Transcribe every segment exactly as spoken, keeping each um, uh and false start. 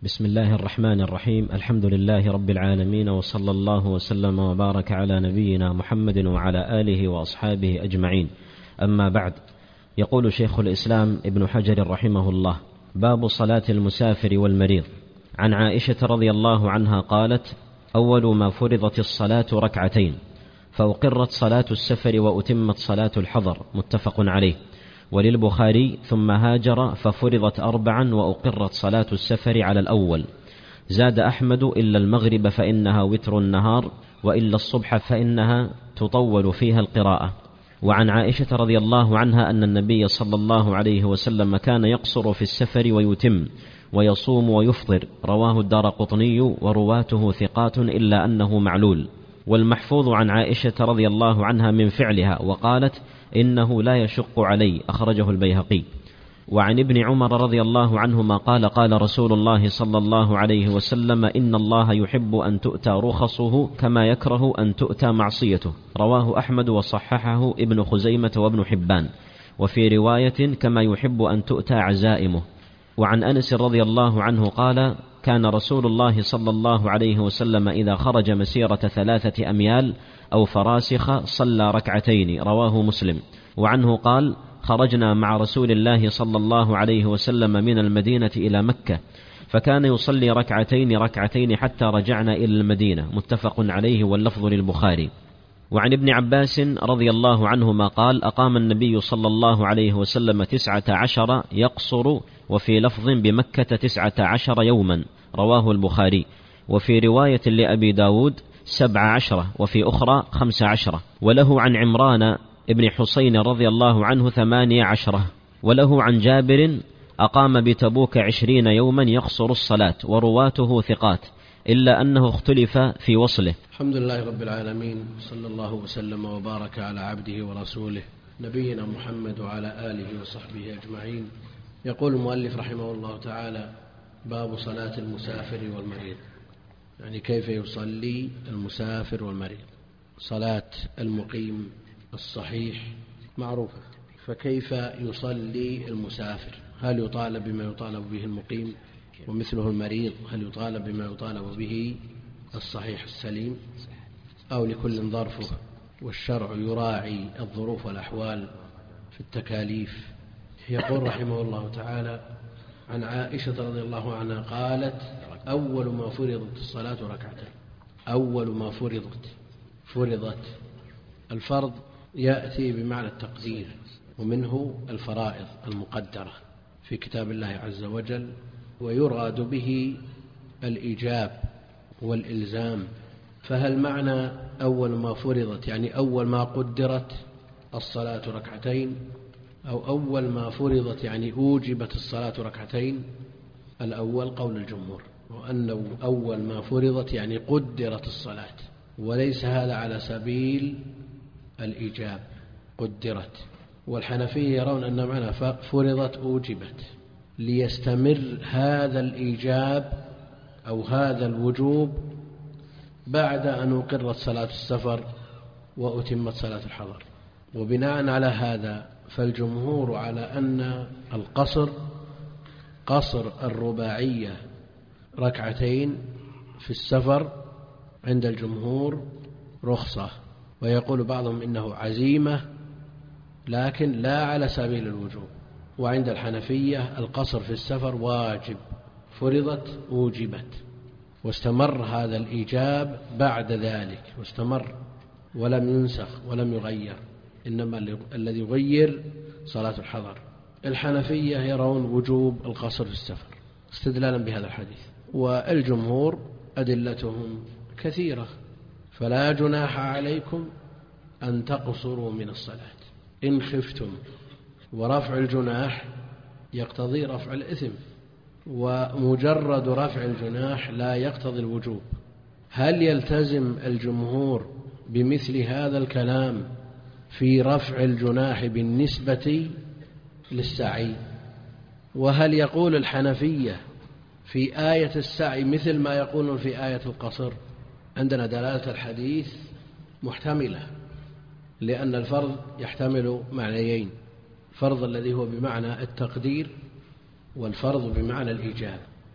بسم الله الرحمن الرحيم. الحمد لله رب العالمين، وصلى الله وسلم وبارك على نبينا محمد وعلى آله وأصحابه أجمعين. أما بعد، يقول شيخ الإسلام ابن حجر رحمه الله: باب صلاة المسافر والمريض. عن عائشة رضي الله عنها قالت: أول ما فرضت الصلاة ركعتين، فأقرت صلاة السفر وأتمت صلاة الحضر، متفق عليه. وللبخاري: ثم هاجر ففرضت أربعا وأقرت صلاة السفر على الأول. زاد أحمد: إلا المغرب فإنها وتر النهار، وإلا الصبح فإنها تطول فيها القراءة. وعن عائشة رضي الله عنها أن النبي صلى الله عليه وسلم كان يقصر في السفر ويتم، ويصوم ويفطر. رواه الدارقطني ورواته ثقات إلا أنه معلول. والمحفوظ عن عائشة رضي الله عنها من فعلها، وقالت: إنه لا يشق علي، أخرجه البيهقي. وعن ابن عمر رضي الله عنهما قال: قال رسول الله صلى الله عليه وسلم: إن الله يحب أن تؤتى رخصه كما يكره أن تؤتى معصيته. رواه أحمد وصححه ابن خزيمة وابن حبان. وفي رواية: كما يحب أن تؤتى عزائمه. وعن أنس رضي الله عنه قال: كان رسول الله صلى الله عليه وسلم إذا خرج مسيرة ثلاثة أميال أو فراسخ صلى ركعتين. رواه مسلم. وعنه قال: خرجنا مع رسول الله صلى الله عليه وسلم من المدينة إلى مكة، فكان يصلي ركعتين ركعتين حتى رجعنا إلى المدينة، متفق عليه، واللفظ للبخاري. وعن ابن عباس رضي الله عنهما قال: أقام النبي صلى الله عليه وسلم تسعة عشر يقصر، وفي لفظ بمكة تسعة عشر يوما. رواه البخاري. وفي رواية لأبي داود سبع عشرة، وفي أخرى خمس عشرة. وله عن عمران ابن حسين رضي الله عنه ثمانية عشرة. وله عن جابر: أقام بتبوك عشرين يوما يقصر الصلاة. ورواته ثقات إلا أنه اختلف في وصله. الحمد لله رب العالمين، صلى الله وسلم وبارك على عبده ورسوله نبينا محمد وعلى آله وصحبه أجمعين. يقول المؤلف رحمه الله تعالى: باب صلاة المسافر والمريض، يعني كيف يصلي المسافر والمريض. صلاة المقيم الصحيح معروفة، فكيف يصلي المسافر؟ هل يطالب بما يطالب به المقيم ومثله المريض؟ هل يطالب بما يطالب به الصحيح السليم، أو لكل ظرفه؟ والشرع يراعي الظروف والأحوال في التكاليف. يقول رحمه الله تعالى: عن عائشة رضي الله عنها قالت: أول ما فرضت الصلاة ركعتين. أول ما فرضت، فرضت، الفرض يأتي بمعنى التقدير، ومنه الفرائض المقدرة في كتاب الله عز وجل، ويراد به الإيجاب والإلزام. فهل معنى أول ما فرضت يعني أول ما قدرت الصلاة ركعتين، أو أول ما فرضت يعني أوجبت الصلاة ركعتين؟ الأول قول الجمهور، وأن أول ما فرضت يعني قدرت الصلاة، وليس هذا على سبيل الإيجاب، قدرت. والحنفية يرون أن معنى فرضت أوجبت، ليستمر هذا الإيجاب أو هذا الوجوب بعد أن أقرت صلاة السفر وأتمت صلاة الحضر. وبناء على هذا فالجمهور على أن القصر، قصر الرباعية ركعتين في السفر، عند الجمهور رخصة، ويقول بعضهم إنه عزيمة لكن لا على سبيل الوجوب. وعند الحنفية القصر في السفر واجب، فرضت أوجبت، واستمر هذا الإيجاب بعد ذلك، واستمر ولم ينسخ ولم يغير، إنما الذي يغير صلاة الحضر. الحنفية يرون وجوب القصر في السفر استدلالا بهذا الحديث، والجمهور أدلتهم كثيرة. فلا جناح عليكم أن تقصروا من الصلاة إن خفتم، ورفع الجناح يقتضي رفع الإثم، ومجرد رفع الجناح لا يقتضي الوجوب. هل يلتزم الجمهور بمثل هذا الكلام في رفع الجناح بالنسبة للسعي؟ وهل يقول الحنفية في آية السعي مثل ما يقولون في آية القصر؟ عندنا دلالة الحديث محتملة، لأن الفرض يحتمل معنيين: فرض الذي هو بمعنى التقدير، والفرض بمعنى الإيجاب.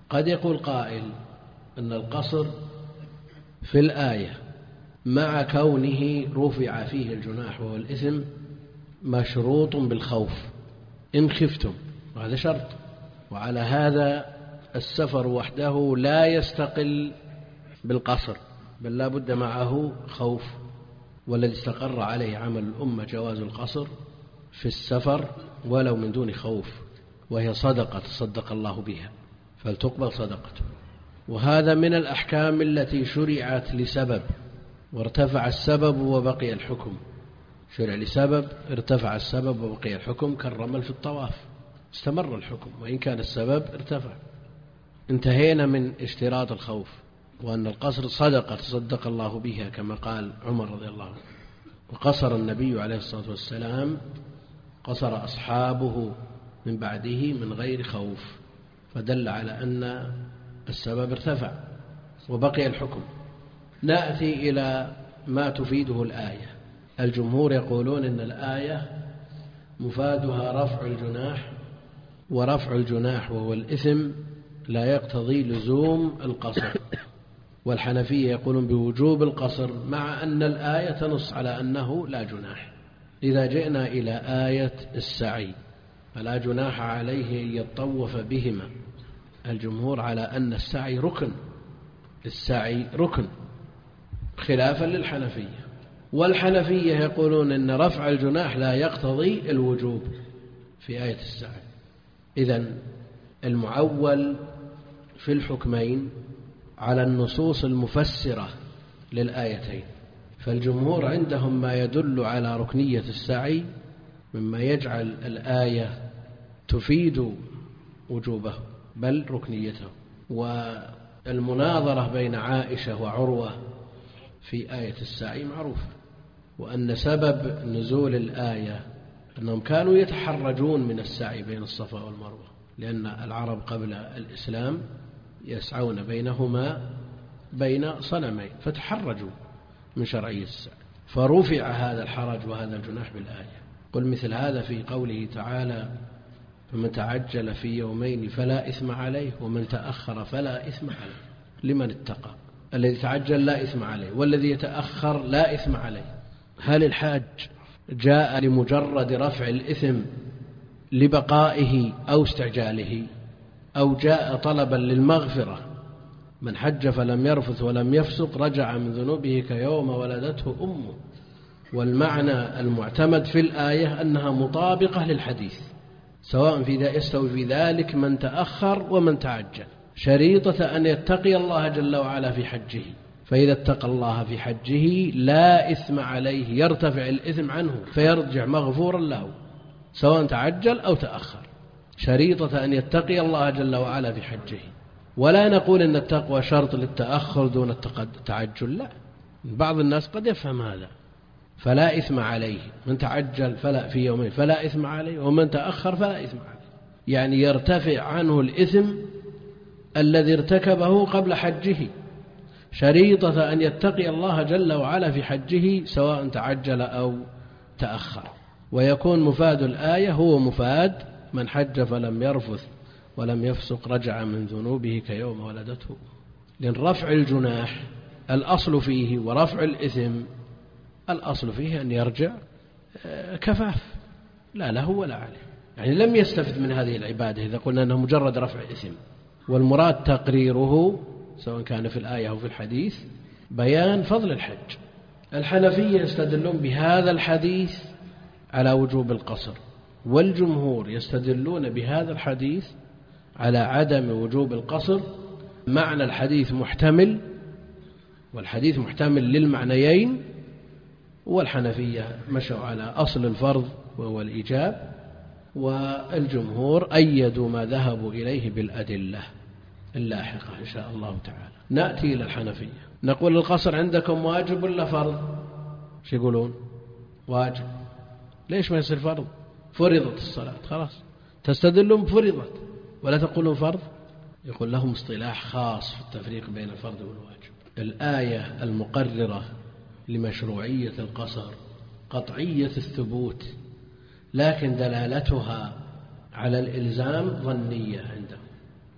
قد يقول قائل أن القصر في الآية مع كونه رفع فيه الجناح وهو الإثم مشروط بالخوف إن خفتم، وهذا شرط، وعلى هذا السفر وحده لا يستقل بالقصر، بل لا بد معه خوف. والذي استقر عليه عمل الأمة جواز القصر في السفر ولو من دون خوف، وهي صدقة تصدق الله بها فلتقبل صدقته. وهذا من الأحكام التي شرعت لسبب وارتفع السبب وبقي الحكم، شرع لسبب ارتفع السبب وبقي الحكم، كالرمل في الطواف استمر الحكم وإن كان السبب ارتفع. انتهينا من اشتراط الخوف، وأن القصر صدقة تصدق الله بها كما قال عمر رضي الله عنه. وقصر النبي عليه الصلاة والسلام، قصر أصحابه من بعده من غير خوف، فدل على أن السبب ارتفع وبقي الحكم. نأتي إلى ما تفيده الآية. الجمهور يقولون إن الآية مفادها رفع الجناح، ورفع الجناح وهو الإثم لا يقتضي لزوم القصر. والحنفية يقولون بوجوب القصر مع أن الآية تنص على أنه لا جناح. إذا جئنا إلى آية السعي فلا جناح عليه أن يطوف بهما، الجمهور على أن السعي ركن، السعي ركن خلافا للحنفية. والحنفية يقولون أن رفع الجناح لا يقتضي الوجوب في آية السعي. إذن المعول في الحكمين على النصوص المفسرة للآيتين، فالجمهور عندهم ما يدل على ركنية السعي مما يجعل الآية تفيد وجوبه بل ركنيته. والمناظرة بين عائشة وعروة في آية السعي معروف، وأن سبب نزول الآية أنهم كانوا يتحرجون من السعي بين الصفا والمروة، لأن العرب قبل الإسلام يسعون بينهما بين صنمين، فتحرجوا من شرعية السعي، فرفع هذا الحرج وهذا الجناح بالآية. قل مثل هذا في قوله تعالى فمن تعجل في يومين فلا إثم عليه ومن تأخر فلا إثم عليه. لمن اتقى؟ الذي تعجل لا إثم عليه، والذي يتأخر لا إثم عليه. هل الحاج جاء لمجرد رفع الإثم لبقائه أو استعجاله، أو جاء طلبا للمغفرة؟ من حج فلم يرفث ولم يفسق رجع من ذنوبه كيوم ولدته أمه. والمعنى المعتمد في الآية أنها مطابقة للحديث، سواء في يستوي في ذلك من تأخر ومن تعجل، شريطة أن يتقي الله جل وعلا في حجه، فإذا اتقى الله في حجه لا إثم عليه، يرتفع الإثم عنه فيرجع مغفورا له سواء تعجل أو تأخر، شريطة أن يتقي الله جل وعلا في حجه. ولا نقول أن التقوى شرط للتأخر دون التعجل، لا، بعض الناس قد يفهم هذا. فلا إثم عليه، من تعجل فلا في يومين فلا إثم عليه، ومن تأخر فلا إثم عليه، يعني يرتفع عنه الإثم الذي ارتكبه قبل حجه، شريطة أن يتقي الله جل وعلا في حجه سواء تعجل أو تأخر. ويكون مفاد الآية هو مفاد من حج فلم يرفث ولم يفسق رجع من ذنوبه كيوم ولدته. لأن رفع الجناح الأصل فيه ورفع الإثم الأصل فيه أن يرجع كفاف، لا له ولا عليه، يعني لم يستفد من هذه العبادة إذا قلنا أنه مجرد رفع إثم. والمراد تقريره سواء كان في الآية أو في الحديث بيان فضل الحج. الحنفية يستدلون بهذا الحديث على وجوب القصر، والجمهور يستدلون بهذا الحديث على عدم وجوب القصر. معنى الحديث محتمل، والحديث محتمل للمعنيين، والحنفية مشوا على أصل الفرض وهو الإيجاب، والجمهور أيدوا ما ذهبوا إليه بالأدلة اللاحقة إن شاء الله تعالى. نأتي إلى الحنفية نقول القصر عندكم واجب ولا فرض؟ شو يقولون؟ واجب. ليش ما يصير فرض؟ فرضت الصلاة خلاص، تستدلون بفرضت ولا تقولون فرض؟ يقول لهم اصطلاح خاص في التفريق بين الفرض والواجب. الآية المقررة لمشروعية القصر قطعية الثبوت، لكن دلالتها على الإلزام ظنية عندهم،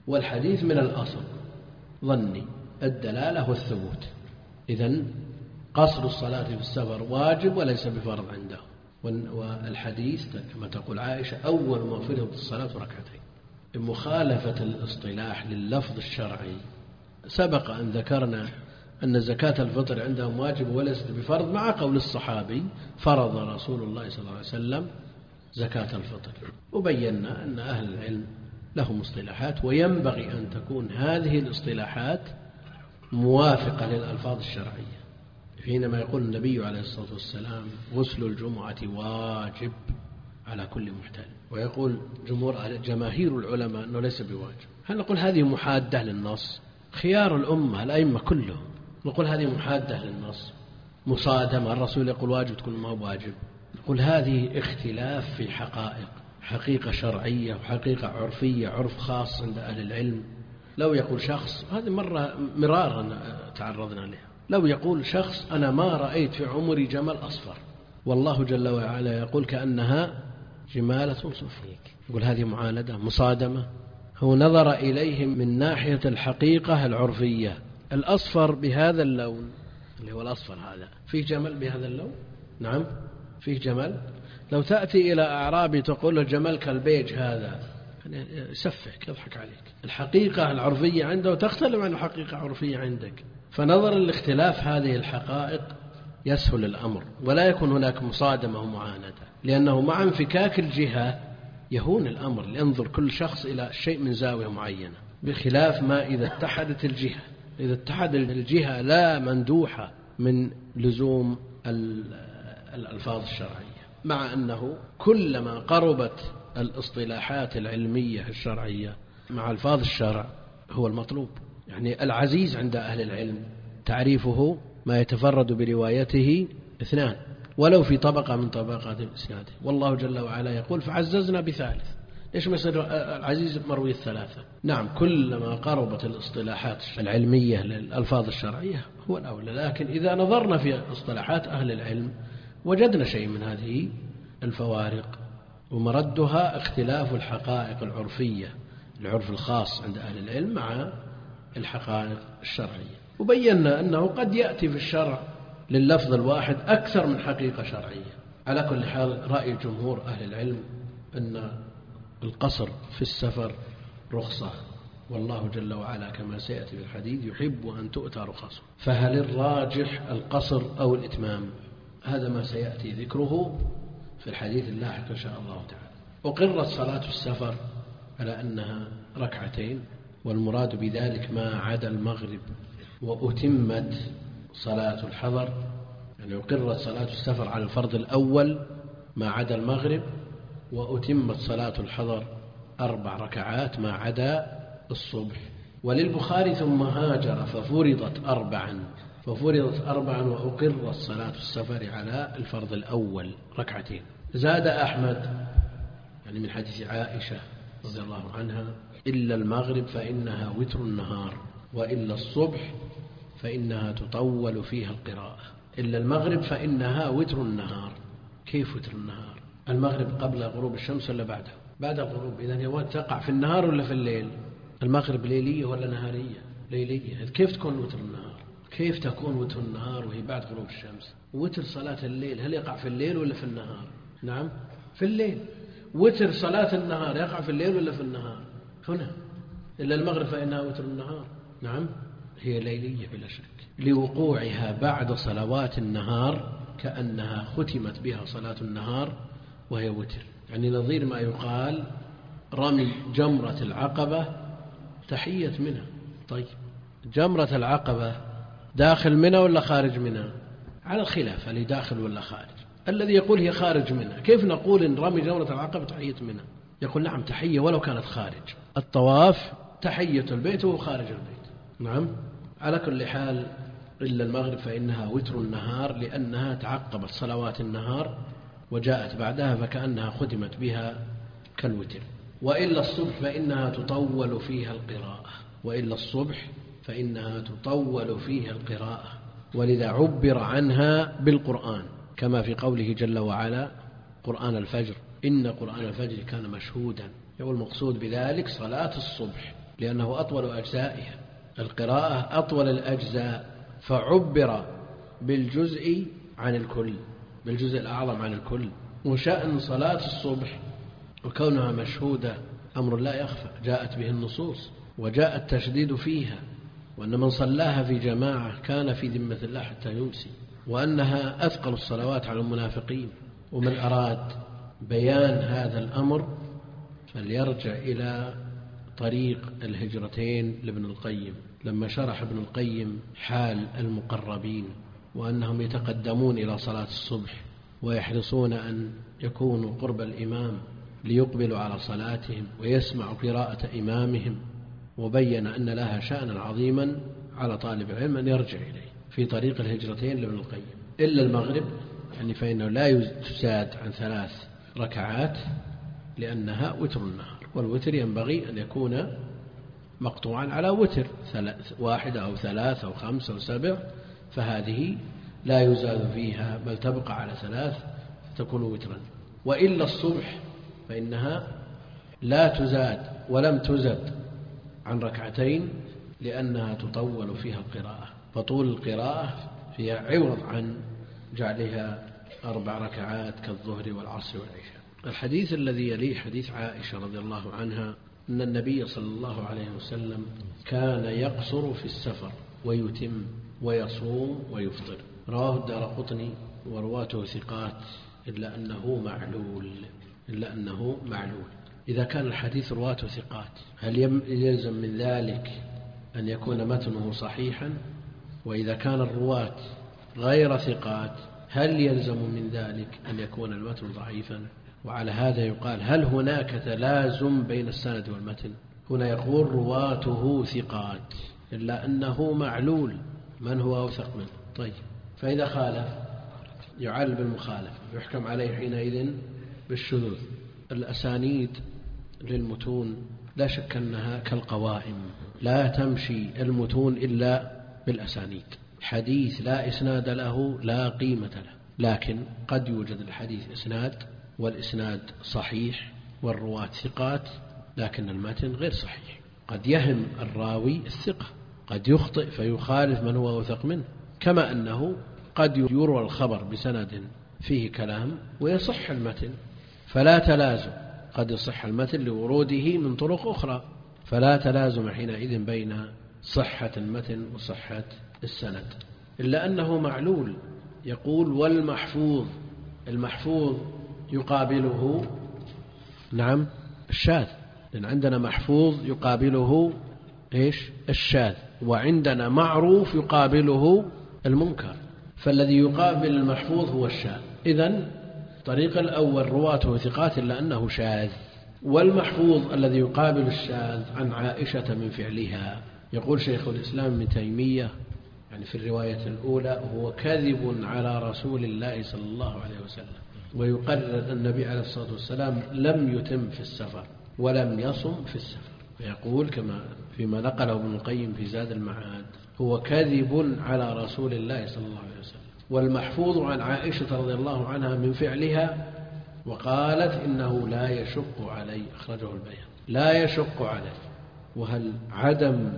والحديث من الأصل ظني الدلالة والثبوت. إذن قصر الصلاة في السفر واجب وليس بفرض عنده. والحديث كما تقول عائشة أول ما فرضت الصلاة ركعتين. مخالفة الاصطلاح لللفظ الشرعي، سبق أن ذكرنا أن زكاة الفطر عندهم واجب وليست بفرض، مع قول الصحابي فرض رسول الله صلى الله عليه وسلم زكاة الفطر. وبينا أن أهل العلم لهم اصطلاحات، وينبغي أن تكون هذه الاصطلاحات موافقة للألفاظ الشرعية. حينما يقول النبي عليه الصلاة والسلام غسل الجمعة واجب على كل محتلم، ويقول جمهور جماهير العلماء أنه ليس بواجب، هل نقول هذه محادة للنص؟ خيار الأمة الأئمة كلهم نقول هذه محادة للنص، مصادمة، الرسول يقول واجب تكون ما واجب. نقول هذه اختلاف في حقائق، حقيقة شرعية وحقيقة عرفية، عرف خاص عند أهل العلم. لو يقول شخص، هذه مرة مرارا تعرضنا لها، لو يقول شخص أنا ما رأيت في عمري جمل أصفر، والله جل وعلا يقول كأنها جمالة صفر، يقول هذه معاندة مصادمة. هو نظر إليهم من ناحية الحقيقة العرفية، الأصفر بهذا اللون اللي هو الأصفر هذا فيه جمل بهذا اللون؟ نعم فيه جمل. لو تأتي إلى أعرابي تقول له جمل كالبيج هذا، يسفك يضحك عليك. الحقيقة العرفية عنده تختلف عن الحقيقة العرفية عندك، فنظرا لاختلاف هذه الحقائق يسهل الأمر ولا يكون هناك مصادمة ومعاندة، لأنه مع انفكاك الجهة يهون الأمر، لينظر كل شخص إلى شيء من زاوية معينة، بخلاف ما إذا اتحدت الجهة. إذا اتحد الجهة لا مندوحة من لزوم الألفاظ الشرعية، مع أنه كلما قربت الاصطلاحات العلمية الشرعية مع ألفاظ الشرع هو المطلوب. يعني العزيز عند أهل العلم تعريفه ما يتفرد بروايته اثنان ولو في طبقة من طبقات الإسناد، والله جل وعلا يقول فعززنا بثالث. ليش ما يصير العزيز مروي الثلاثة؟ نعم كلما قربت الاصطلاحات العلمية للألفاظ الشرعية هو الأولى، لكن إذا نظرنا في اصطلاحات أهل العلم وجدنا شيء من هذه الفوارق، ومردها اختلاف الحقائق العرفية، العرف الخاص عند أهل العلم مع الحقائق الشرعية. وبينا أنه قد يأتي في الشرع لللفظ الواحد أكثر من حقيقة شرعية. على كل حال رأي جمهور أهل العلم أن القصر في السفر رخصة، والله جل وعلا كما سيأتي في الحديث يحب أن تؤتى رخصه. فهل الراجح القصر أو الإتمام؟ هذا ما سيأتي ذكره في الحديث اللاحق إن شاء الله تعالى. أقرت صلاة السفر على أنها ركعتين، والمراد بذلك ما عدا المغرب، وأتمت صلاة الحضر، يعني أقرت صلاة السفر على الفرض الأول ما عدا المغرب، وأتمت صلاة الحضر أربع ركعات ما عدا الصبح. وللبخاري ثم هاجر ففرضت أربعا ففرضت أربعا وأقرت صلاة السفر على الفرض الأول ركعتين. زاد أحمد يعني من حديث عائشة رضي الله عنها إلا المغرب فإنها وتر النهار، وإلا الصبح فإنها تطول فيها القراءة. إلا المغرب فإنها وتر النهار. كيف وتر النهار؟ المغرب قبل غروب الشمس ولا بعدها؟ بعد الغروب. إذن هي تقع في النهار ولا في الليل؟ المغرب ليلية ولا نهارية؟ ليلية. كيف تكون وتر النهار؟ كيف تكون وتر النهار وهي بعد غروب الشمس؟ وتر صلاة الليل هل يقع في الليل ولا في النهار؟ نعم في الليل. وتر صلاة النهار يقع في الليل ولا في النهار؟ هنا. إلا المغرب فإنها وتر النهار. نعم هي ليلية بلا شك، لوقوعها بعد صلوات النهار كأنها ختمت بها صلاة النهار وهي وتر. يعني نظير ما يقال رمي جمرة العقبة تحية منها. طيب جمرة العقبة داخل منها ولا خارج منها؟ على الخلاف هل داخل ولا خارج. الذي يقول هي خارج منها، كيف نقول إن رمي جمرة العقبة تحية منها؟ يقول نعم تحية ولو كانت خارج. الطواف تحية البيت وهو خارج البيت. نعم على كل حال إلا المغرب فإنها وتر النهار، لأنها تعقبت صلوات النهار وجاءت بعدها فكأنها ختمت بها كالوتر. وإلا الصبح فإنها تطول فيها القراءة وإلا الصبح فإنها تطول فيها القراءة ولذا عبر عنها بالقرآن كما في قوله جل وعلا قرآن الفجر إن قرآن الفجر كان مشهودا. والمقصود بذلك صلاة الصبح لأنه أطول أجزائها، القراءة أطول الأجزاء، فعبر بالجزء عن الكل، بالجزء الأعظم عن الكل. وشأن صلاة الصبح وكونها مشهودة أمر لا يخفى، جاءت به النصوص وجاء التشديد فيها، وأن من صلاها في جماعة كان في ذمة الله حتى يمسي، وأنها أثقل الصلوات على المنافقين. ومن أراد بيان هذا الأمر فليرجع إلى طريق الهجرتين لابن القيم، لما شرح ابن القيم حال المقربين وأنهم يتقدمون إلى صلاة الصبح ويحرصون أن يكونوا قرب الإمام ليقبلوا على صلاتهم ويسمعوا قراءة إمامهم، وبين أن لها شأنا عظيما على طالب العلم أن يرجع إليه في طريق الهجرتين لابن القيم. إلا المغرب يعني فإنه لا تزاد عن ثلاث ركعات لأنها وتر النهار، والوتر ينبغي أن يكون مقطوعا على وتر واحدة أو ثلاث أو خمس أو سبع، فهذه لا يزاد فيها بل تبقى على ثلاث تكون وترا. وإلا الصبح فإنها لا تزاد ولم تزد عن ركعتين لأنها تطول فيها القراءة، فطول القراءة فيها عوض عن جعلها أربع ركعات كالظهر والعصر والعشاء. الحديث الذي يليه حديث عائشة رضي الله عنها أن النبي صلى الله عليه وسلم كان يقصر في السفر ويتم ويصوم ويفطر، رواه الدارقطني ورواته ثقات إلا أنه معلول إلا أنه معلول. إذا كان الحديث رواته ثقات هل يلزم من ذلك أن يكون متنه صحيحا؟ وإذا كان الرواة غير ثقات هل يلزم من ذلك أن يكون المتن ضعيفا؟ وعلى هذا يقال هل هناك تلازم بين السند والمتن؟ هنا يقول رواته ثقات إلا أنه معلول، من هو أوثق منه؟ طيب، فإذا خالف يعل بالمخالف، يحكم عليه حينئذ بالشذوذ. الأسانيد للمتون لا شك أنها كالقوائم، لا تمشي المتون إلا بالأسانيد. حديث لا إسناد له لا قيمة له، لكن قد يوجد الحديث إسناد والإسناد صحيح والرواة ثقات لكن المتن غير صحيح. قد يهم الراوي الثقة، قد يخطئ فيخالف من هو أوثق منه، كما أنه قد يروى الخبر بسند فيه كلام ويصح المتن، فلا تلازم، قد يصح المتن لوروده من طرق أخرى، فلا تلازم حينئذ بين صحة المتن وصحة السند. إلا أنه معلول. يقول والمحفوظ، المحفوظ يقابله نعم الشاذ، لأن عندنا محفوظ يقابله إيش؟ الشاذ، وعندنا معروف يقابله المنكر، فالذي يقابل المحفوظ هو الشاذ. إذن الطريق الأول رواته ثقات إلا أنه شاذ. والمحفوظ الذي يقابل الشاذ عن عائشة من فعلها، يقول شيخ الإسلام ابن تيمية يعني في الرواية الأولى هو كذب على رسول الله صلى الله عليه وسلم، ويقرر النبي عليه الصلاة والسلام لم يتم في السفر ولم يصم في السفر، فيقول كما فيما نقله ابن القيم في زاد المعاد هو كذب على رسول الله صلى الله عليه وسلم. والمحفوظ عن عائشة رضي الله عنها من فعلها وقالت إنه لا يشق علي، أخرجه البيهقي، لا يشق علي. وهل عدم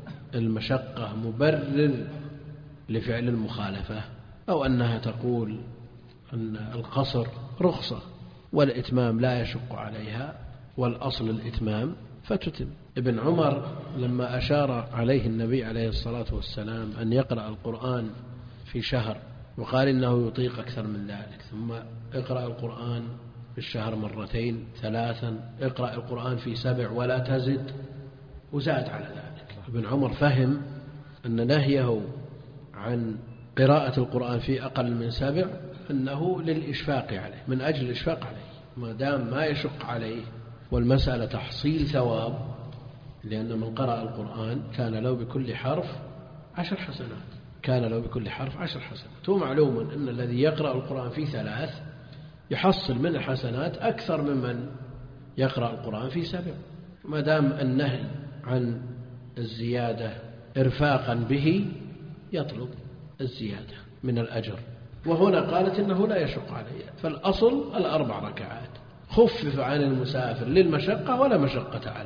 المشقة مبرر لفعل المخالفة، أو أنها تقول أن القصر رخصة والإتمام لا يشق عليها والأصل الإتمام فتتم. ابن عمر لما أشار عليه النبي عليه الصلاة والسلام أن يقرأ القرآن في شهر وقال إنه يطيق أكثر من ذلك، ثم اقرأ القرآن في الشهر مرتين ثلاثا، اقرأ القرآن في سبع ولا تزد، وزاد على ذلك. ابن عمر فهم أن نهيه عن قراءة القرآن في أقل من سبع أنه للإشفاق عليه، من أجل الإشفاق عليه، ما دام ما يشق عليه والمسألة تحصيل ثواب، لأن من قرأ القرآن كان له بكل حرف عشر حسنات، كان له بكل حرف عشر حسنات. ومعلوم أن الذي يقرأ القرآن في ثلاث يحصل من الحسنات أكثر ممن يقرأ القرآن في سبع، ما دام النهي عن الزيادة إرفاقا به يطلب الزيادة من الأجر. وهنا قالت إنه لا يشق عليه، فالأصل الأربع ركعات، خفف عن المسافر للمشقة ولا مشقة عليه،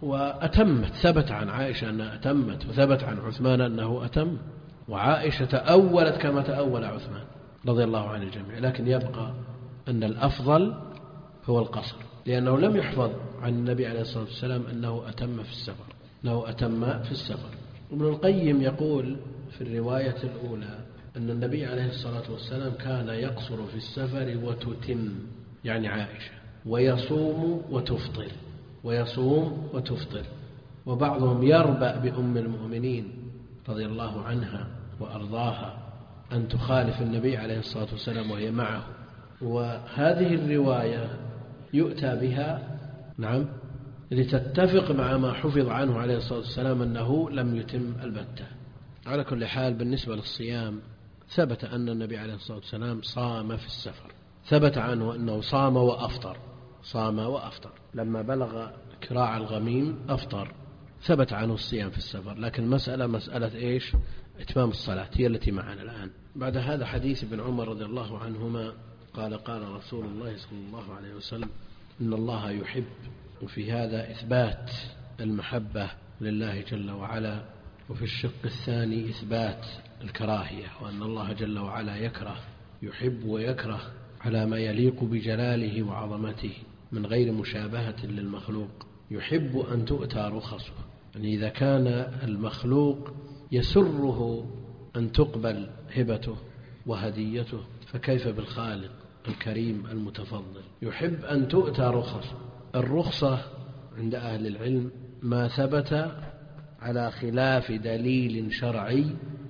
وأتمت، ثبت عن عائشة أنها أتمت، وثبت عن عثمان أنه أتم، وعائشة تأولت كما تأول عثمان رضي الله عن الجميع. لكن يبقى أن الأفضل هو القصر، لأنه لم يحفظ عن النبي عليه الصلاة والسلام أنه أتم في السفر أنه أتم في السفر. ابن القيم يقول في الرواية الأولى أن النبي عليه الصلاة والسلام كان يقصر في السفر وتتم، يعني عائشة، ويصوم وتفطر ويصوم وتفطر. وبعضهم يربأ بأم المؤمنين رضي الله عنها وأرضاها أن تخالف النبي عليه الصلاة والسلام وهي معه، وهذه الرواية يؤتى بها نعم لتتفق مع ما حفظ عنه عليه الصلاة والسلام أنه لم يتم البتة. على كل حال بالنسبة للصيام ثبت أن النبي عليه الصلاة والسلام صام في السفر، ثبت عنه أنه صام وأفطر صام وأفطر لما بلغ كراع الغميم أفطر، ثبت عنه الصيام في السفر. لكن مسألة مسألة إيش؟ إتمام الصلاة هي التي معنا الآن. بعد هذا حديث ابن عمر رضي الله عنهما قال قال رسول الله صلى الله عليه وسلم إن الله يحب، وفي هذا إثبات المحبة لله جل وعلا، وفي الشق الثاني إثبات الكراهية، وأن الله جل وعلا يكره، يحب ويكره على ما يليق بجلاله وعظمته من غير مشابهة للمخلوق. يحب أن تؤتى رخصه، يعني إذا كان المخلوق يسره أن تقبل هبته وهديته فكيف بالخالق الكريم المتفضل. يحب أن تؤتى رخصه. الرخصة عند أهل العلم ما ثبت على خلاف دليل شرعي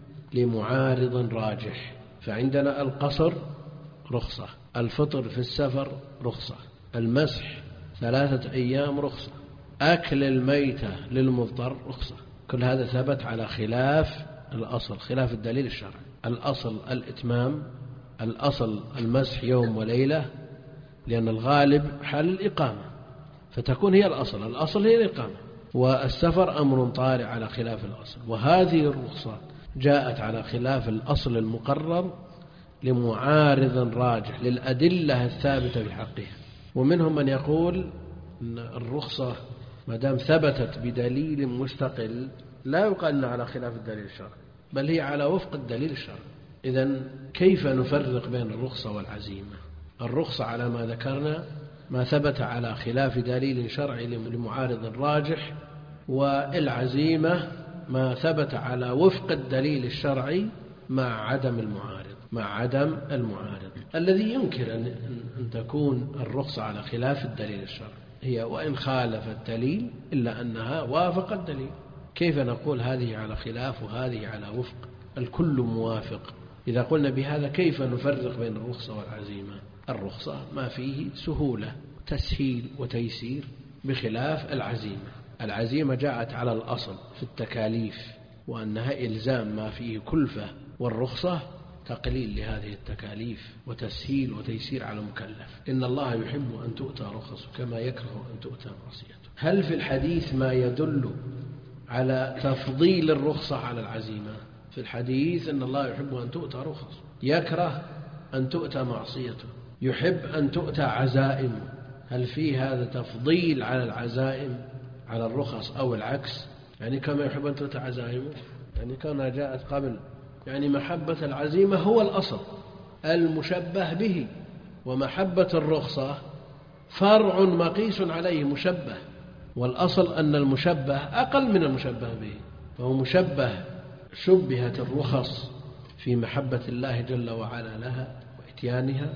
لمعارض راجح. فعندنا القصر رخصة، الفطر في السفر رخصة، المسح ثلاثة أيام رخصة، أكل الميتة للمضطر رخصة. كل هذا ثبت على خلاف الأصل، خلاف الدليل الشرعي. الأصل الإتمام، الأصل المسح يوم وليلة، لأن الغالب حال الإقامة فتكون هي الأصل، الأصل هي الإقامة. والسفر أمر طارئ على خلاف الأصل، وهذه الرخصة جاءت على خلاف الأصل المقرر لمعارض راجح للأدلة الثابتة بحقها. ومنهم من يقول أن الرخصة ما دام ثبتت بدليل مستقل لا يقال أنها على خلاف الدليل الشرعي، بل هي على وفق الدليل الشرعي. إذن كيف نفرق بين الرخصة والعزيمة؟ الرخصة على ما ذكرنا ما ثبت على خلاف دليل شرعي لمعارض راجح، والعزيمة ما ثبت على وفق الدليل الشرعي مع عدم المعارض مع عدم المعارض. الذي ينكر أن أن تكون الرخصة على خلاف الدليل الشرعي هي وإن خالف الدليل إلا أنها وافق الدليل. كيف نقول هذه على خلاف وهذه على وفق؟ الكل موافق. إذا قلنا بهذا كيف نفرق بين الرخصة والعزيمة؟ الرخصة ما فيه سهولة تسهيل وتيسير بخلاف العزيمة. العزيمة جاءت على الأصل في التكاليف وأنها إلزام ما فيه كلفة، والرخصة تقليل لهذه التكاليف وتسهيل وتيسير على المكلف. إن الله يحب أن تؤتى رخصه كما يكره أن تؤتى معصيته. هل في الحديث ما يدل على تفضيل الرخصة على العزيمة؟ في الحديث أن الله يحب أن تؤتى رخص، يكره أن تؤتى معصيته، يحب أن تؤتى عزائم. هل في هذا تفضيل على العزائم على الرخص أو العكس؟ يعني كما يحب أن تؤتى عزائمه، يعني كما جاءت قبل، يعني محبة العزيمة هو الأصل المشبه به، ومحبة الرخصة فرع مقيس عليه مشبه، والأصل أن المشبه أقل من المشبه به، فهو مشبه. شبهت الرخص في محبة الله جل وعلا لها وإتيانها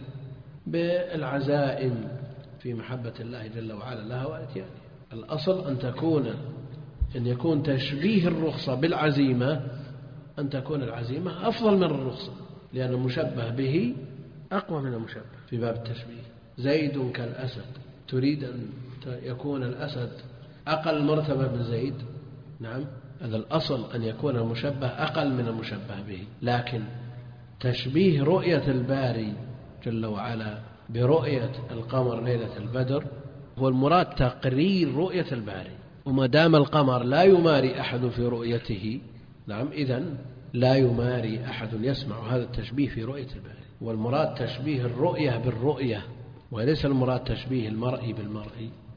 بالعزائم في محبة الله جل وعلا لها وإتيانها. الأصل أن تكون أن يكون تشبيه الرخصة بالعزيمة، أن تكون العزيمة أفضل من الرخصة، لأن المشبه به أقوى من المشبه في باب التشبيه. زيد كالأسد، تريد أن يكون الأسد أقل مرتبة من زيد؟ نعم، هذا الأصل أن يكون المشبه أقل من المشبه به. لكن تشبيه رؤية الباري جل وعلا برؤية القمر ليلة البدر هو المراد تقرير رؤية الباري، وما دام القمر لا يماري أحد في رؤيته، نعم، إذن لا يماري أحد يسمع هذا التشبيه في رؤية الباري. والمراد تشبيه الرؤية بالرؤية، وليس المراد تشبيه المرء بالمرء.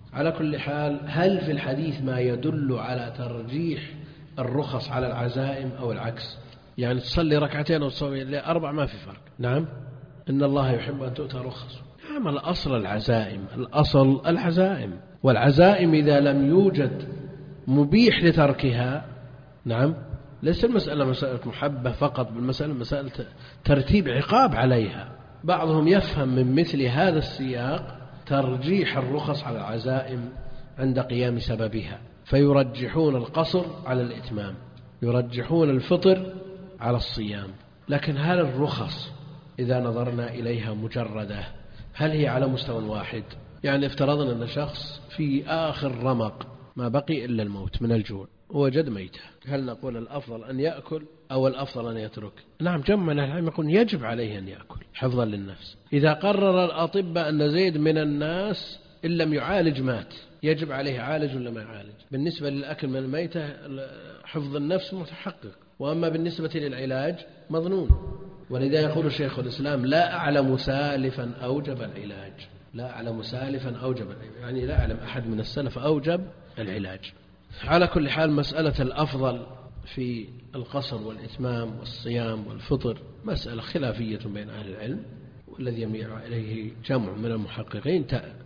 على كل حال، هل في الحديث ما يدل على ترجيح الرخص على العزائم أو العكس؟ يعني تصلي ركعتين أو تصلي أربع ما في فرق. نعم، إن الله يحب أن تؤتى رخص. نعم، الأصل العزائم، الأصل العزائم، والعزائم إذا لم يوجد مبيح لتركها، نعم، ليس المسألة مسألة محبة فقط، بالمسألة مسألة ترتيب عقاب عليها. بعضهم يفهم من مثل هذا السياق ترجيح الرخص على العزائم عند قيام سببها، فيرجحون القصر على الإتمام، يرجحون الفطر على الصيام. لكن هل الرخص إذا نظرنا إليها مجردة هل هي على مستوى واحد؟ يعني افترضنا أن شخص في آخر رمق ما بقي إلا الموت من الجوع ووجد ميتة، هل نقول الأفضل أن يأكل أو الأفضل أن يترك؟ نعم، جمع من العلم يقول يجب عليه أن يأكل حفظا للنفس. إذا قرر الأطباء أن زيد من الناس إن لم يعالج مات، يجب عليه عالج ولا ما يعالج؟ بالنسبة للأكل من الميتة حفظ النفس متحقق، وأما بالنسبة للعلاج مظنون. ولذا يقول شيخ الإسلام لا أعلم سالفا أوجب العلاج، لا أعلم سالفا أوجب العلاج، يعني لا أعلم أحد من السلف أوجب العلاج. على كل حال، مسألة الأفضل في القصر والإتمام والصيام والفطر مسألة خلافية بين أهل العلم، والذي يميل إليه جمع من المحققين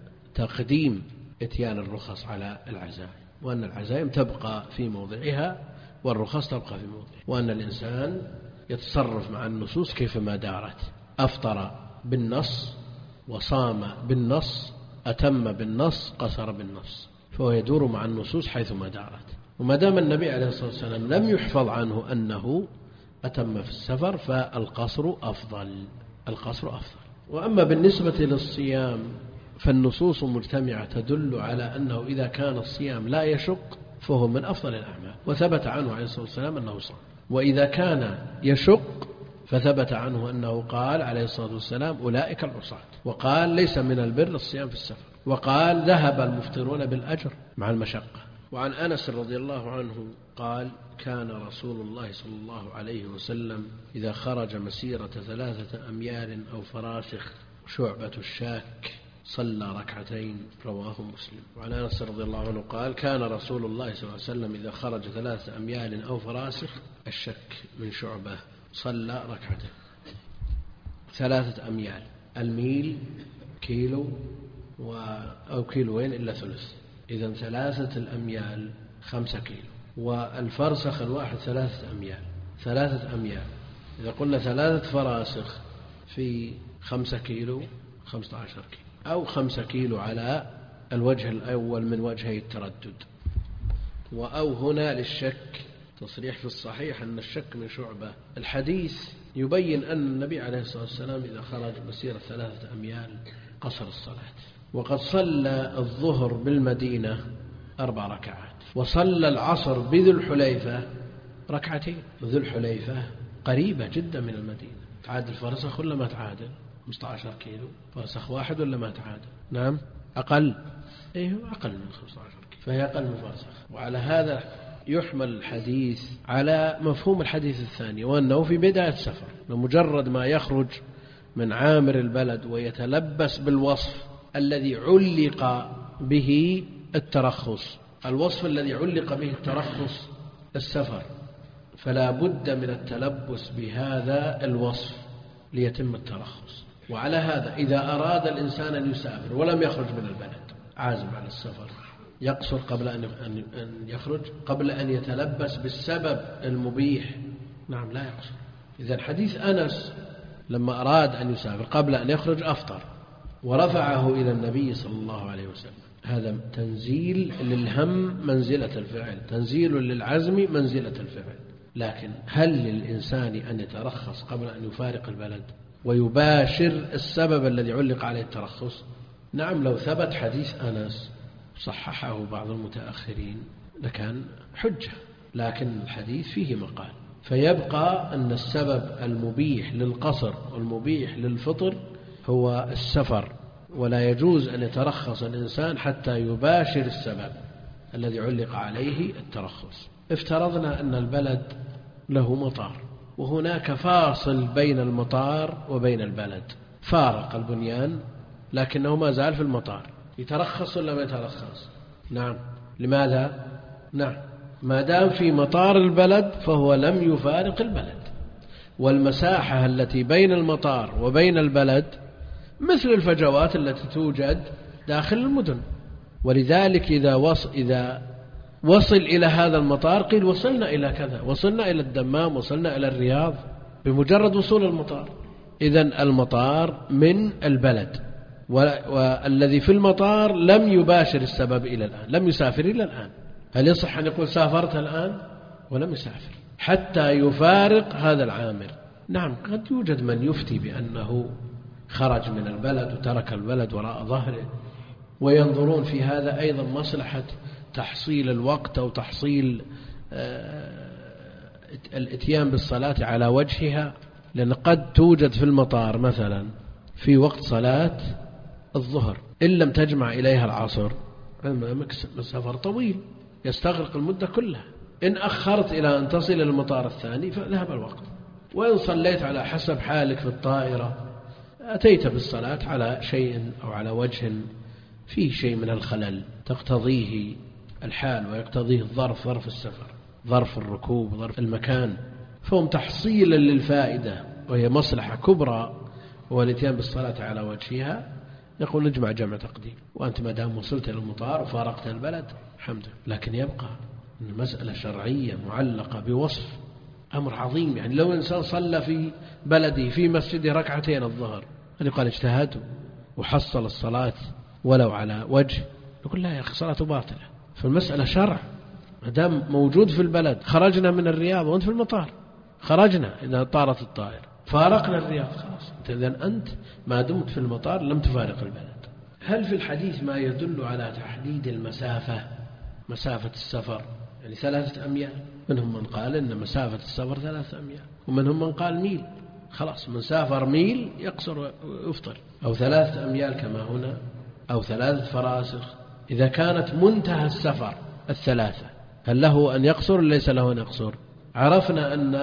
تقديم إتيان الرخص على العزائم، وأن العزائم تبقى في موضعها والرخص تبقى في موضعها، وأن الإنسان يتصرف مع النصوص كيفما دارت. أفطر بالنص وصام بالنص، أتم بالنص، قصر بالنص، فهو يدور مع النصوص حيثما دارت. وما دام النبي عليه الصلاة والسلام لم يحفظ عنه أنه أتم في السفر فالقصر أفضل، القصر أفضل. وأما بالنسبة للصيام فالنصوص مجتمعة تدل على أنه إذا كان الصيام لا يشق فهو من أفضل الأعمال، وثبت عنه عليه الصلاة والسلام أنه صام. وإذا كان يشق فثبت عنه أنه قال عليه الصلاة والسلام أولئك العصاة، وقال ليس من البر الصيام في السفر، وقال ذهب المفطرون بالأجر مع المشقة. وعن أنس رضي الله عنه قال كان رسول الله صلى الله عليه وسلم إذا خرج مسيرة ثلاثة أميال أو فراسخ شعبة الشاك صلى ركعتين، رواه مسلم. وعن أنس رضي الله عنه قال كان رسول الله صلى الله عليه وسلم إذا خرج ثلاثة أميال أو فراسخ الشك من شعبة صلى ركعتين. ثلاثة أميال، الميل كيلو و أو كيلوين إلا ثلث، إذن ثلاثة الأميال خمسة كيلو، والفرسخ الواحد ثلاثة أميال. ثلاثة أميال إذا قلنا ثلاثة فراسخ في خمسة كيلو خمسة عشر كيلو، أو خمسة كيلو على الوجه الأول من وجهي التردد. وأو هنا للشك تصريح في الصحيح أن الشك من شعبة. الحديث يبين أن النبي عليه الصلاة والسلام إذا خرج مسيرة ثلاثة أميال قصر الصلاة. وقد صلى الظهر بالمدينة أربع ركعات، وصلى العصر بذو الحليفة ركعتين. وذو الحليفة قريبة جدا من المدينة، تعادل فرسخ ولا ما تعادل؟ خمسة عشر كيلو، فرسخ واحد ولا ما تعادل؟ نعم أقل، أيه أقل من خمسة عشر كيلو، فهي أقل من فرسخ. وعلى هذا يحمل الحديث على مفهوم الحديث الثاني، وأنه في بداية السفر بمجرد ما يخرج من عامر البلد ويتلبس بالوصف الذي علق به الترخص، الوصف الذي علق به الترخص السفر، فلا بد من التلبس بهذا الوصف ليتم الترخص. وعلى هذا إذا أراد الإنسان أن يسافر ولم يخرج من البلد عازم على السفر، يقصر قبل أن يخرج، قبل أن يتلبس بالسبب المبيح؟ نعم لا يقصر. إذن حديث أنس لما أراد أن يسافر قبل أن يخرج أفطر ورفعه إلى النبي صلى الله عليه وسلم، هذا تنزيل للهم منزلة الفعل، تنزيل للعزم منزلة الفعل. لكن هل للإنسان أن يترخص قبل أن يفارق البلد ويباشر السبب الذي علق عليه الترخص؟ نعم، لو ثبت حديث أنس صححه بعض المتأخرين لكان حجة، لكن الحديث فيه مقال، فيبقى أن السبب المبيح للقصر والمبيح للفطر هو السفر، ولا يجوز أن يترخص الإنسان حتى يباشر السبب الذي علق عليه الترخص. افترضنا أن البلد له مطار، وهناك فاصل بين المطار وبين البلد، فارق البنيان لكنه ما زال في المطار، يترخص ولا ما يترخص؟ نعم. لماذا؟ نعم، ما دام في مطار البلد فهو لم يفارق البلد، والمساحة التي بين المطار وبين البلد مثل الفجوات التي توجد داخل المدن. ولذلك إذا وصل, إذا وصل إلى هذا المطار قيل وصلنا إلى كذا، وصلنا إلى الدمام، وصلنا إلى الرياض بمجرد وصول المطار. إذن المطار من البلد، والذي في المطار لم يباشر السبب إلى الآن، لم يسافر إلى الآن. هل يصح أن يقول سافرت الآن؟ ولم يسافر حتى يفارق هذا العامر. نعم، قد يوجد من يفتي بأنه خرج من البلد وترك البلد وراء ظهره، وينظرون في هذا أيضا مصلحة تحصيل الوقت أو تحصيل الاتيان بالصلاة على وجهها، لأن قد توجد في المطار مثلا في وقت صلاة الظهر إن لم تجمع إليها العصر سفر طويل يستغرق المدة كلها. إن أخرت إلى أن تصل إلى المطار الثاني فذهب الوقت، وإن صليت على حسب حالك في الطائرة أتيت بالصلاة على شيء أو على وجه فيه شيء من الخلل تقتضيه الحال ويقتضيه الظرف، ظرف السفر، ظرف الركوب، ظرف المكان، فهم تحصيلا للفائدة وهي مصلحة كبرى والاتيان بالصلاة على وجهها يقول نجمع جمع تقديم. وأنت ما دام وصلت إلى المطار وفارقت البلد الحمد لله. لكن يبقى مسألة شرعية معلقة بوصف، أمر عظيم. يعني لو إنسان صلى في بلده في مسجده ركعتين الظهر هل يقال اجتهد وحصل الصلاة ولو على وجه؟ يقول لا يا أخي صلاته باطلة. فالمسألة شرع، ما دام موجود في البلد. خرجنا من الرياض وأنت في المطار، خرجنا إذا طارت الطائرة، فارقنا الرياض خلاص، إذن أنت ما دمت في المطار لم تفارق البلد. هل في الحديث ما يدل على تحديد المسافة، مسافة السفر يعني ثلاثة أميال؟ منهم من قال إن مسافة السفر ثلاثة أميال، ومنهم من قال ميل، خلاص من سافر ميل يقصر ويفطر، أو ثلاثة أميال كما هنا، أو ثلاثة فراسخ. إذا كانت منتهى السفر الثلاثة هل له أن يقصر ليس له أن يقصر؟ عرفنا أن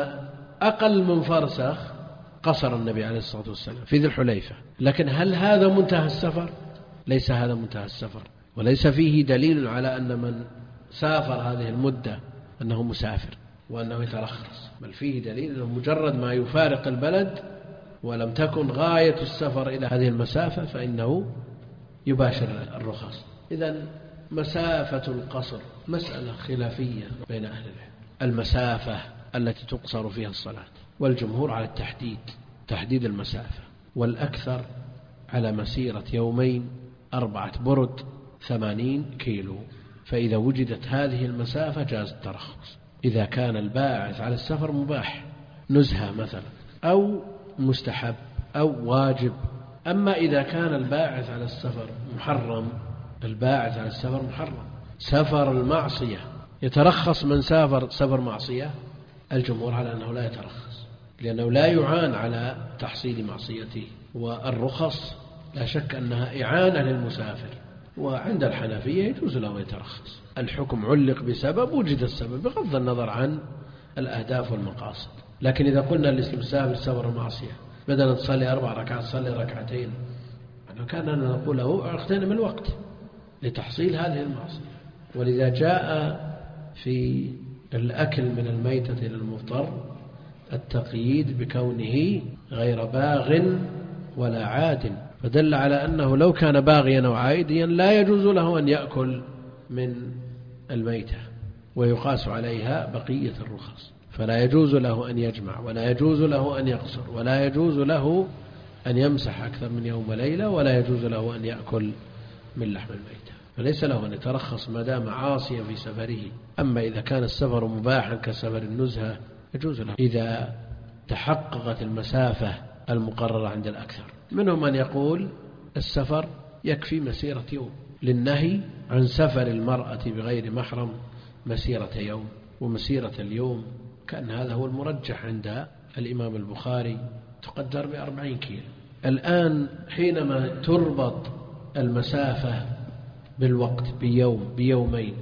أقل من فرسخ قصر النبي عليه الصلاة والسلام في ذي الحليفة، لكن هل هذا منتهى السفر؟ ليس هذا منتهى السفر، وليس فيه دليل على أن من سافر هذه المدة أنه مسافر وأنه يترخص، بل فيه دليل أنه مجرد ما يفارق البلد ولم تكن غاية السفر إلى هذه المسافة فإنه يباشر الرخص. إذن مسافة القصر مسألة خلافية بين أهل العلم، المسافة التي تقصر فيها الصلاة، والجمهور على التحديد، تحديد المسافة، والأكثر على مسيرة يومين أربعة برد ثمانين كيلو. فإذا وجدت هذه المسافة جاز الترخص إذا كان الباعث على السفر مباح، نزهة مثلا، أو مستحب أو واجب. أما إذا كان الباعث على السفر محرم، الباعث على السفر محرم، سفر المعصية، يترخص من سافر سفر معصية؟ الجمهور على أنه لا يترخص، لأنه لا يعان على تحصيل معصيته، والرخص لا شك أنها إعانة للمسافر. وعند الحنفية يجوز له يترخص، الحكم علق بسبب، وجد السبب بغض النظر عن الأهداف والمقاصد. لكن إذا قلنا للمسافر سفر المعصية بدل تصلي أربع ركعات تصلي ركعتين، أنه كان نقول له اغتنم الوقت لتحصيل هذه المعصية. ولذا جاء في الأكل من الميتة إلى المضطر التقييد بكونه غير باغ ولا عاد، فدل على أنه لو كان باغيا أو عائديا لا يجوز له أن يأكل من الميتة، ويقاس عليها بقية الرخص، فلا يجوز له أن يجمع، ولا يجوز له أن يقصر، ولا يجوز له أن يمسح أكثر من يوم وليلة، ولا يجوز له أن يأكل من لحم الميتة، فليس له أن يترخص ما دام عاصيا في سفره. أما إذا كان السفر مباحا كسفر النزهة يجوز له إذا تحققت المسافة المقررة عند الأكثر. منهم من يقول السفر يكفي مسيرة يوم، للنهي عن سفر المرأة بغير محرم مسيرة يوم، ومسيرة اليوم كأن هذا هو المرجح عند الإمام البخاري، تقدر بأربعين كيلو. الآن حينما تربط المسافة بالوقت بيوم بيومين،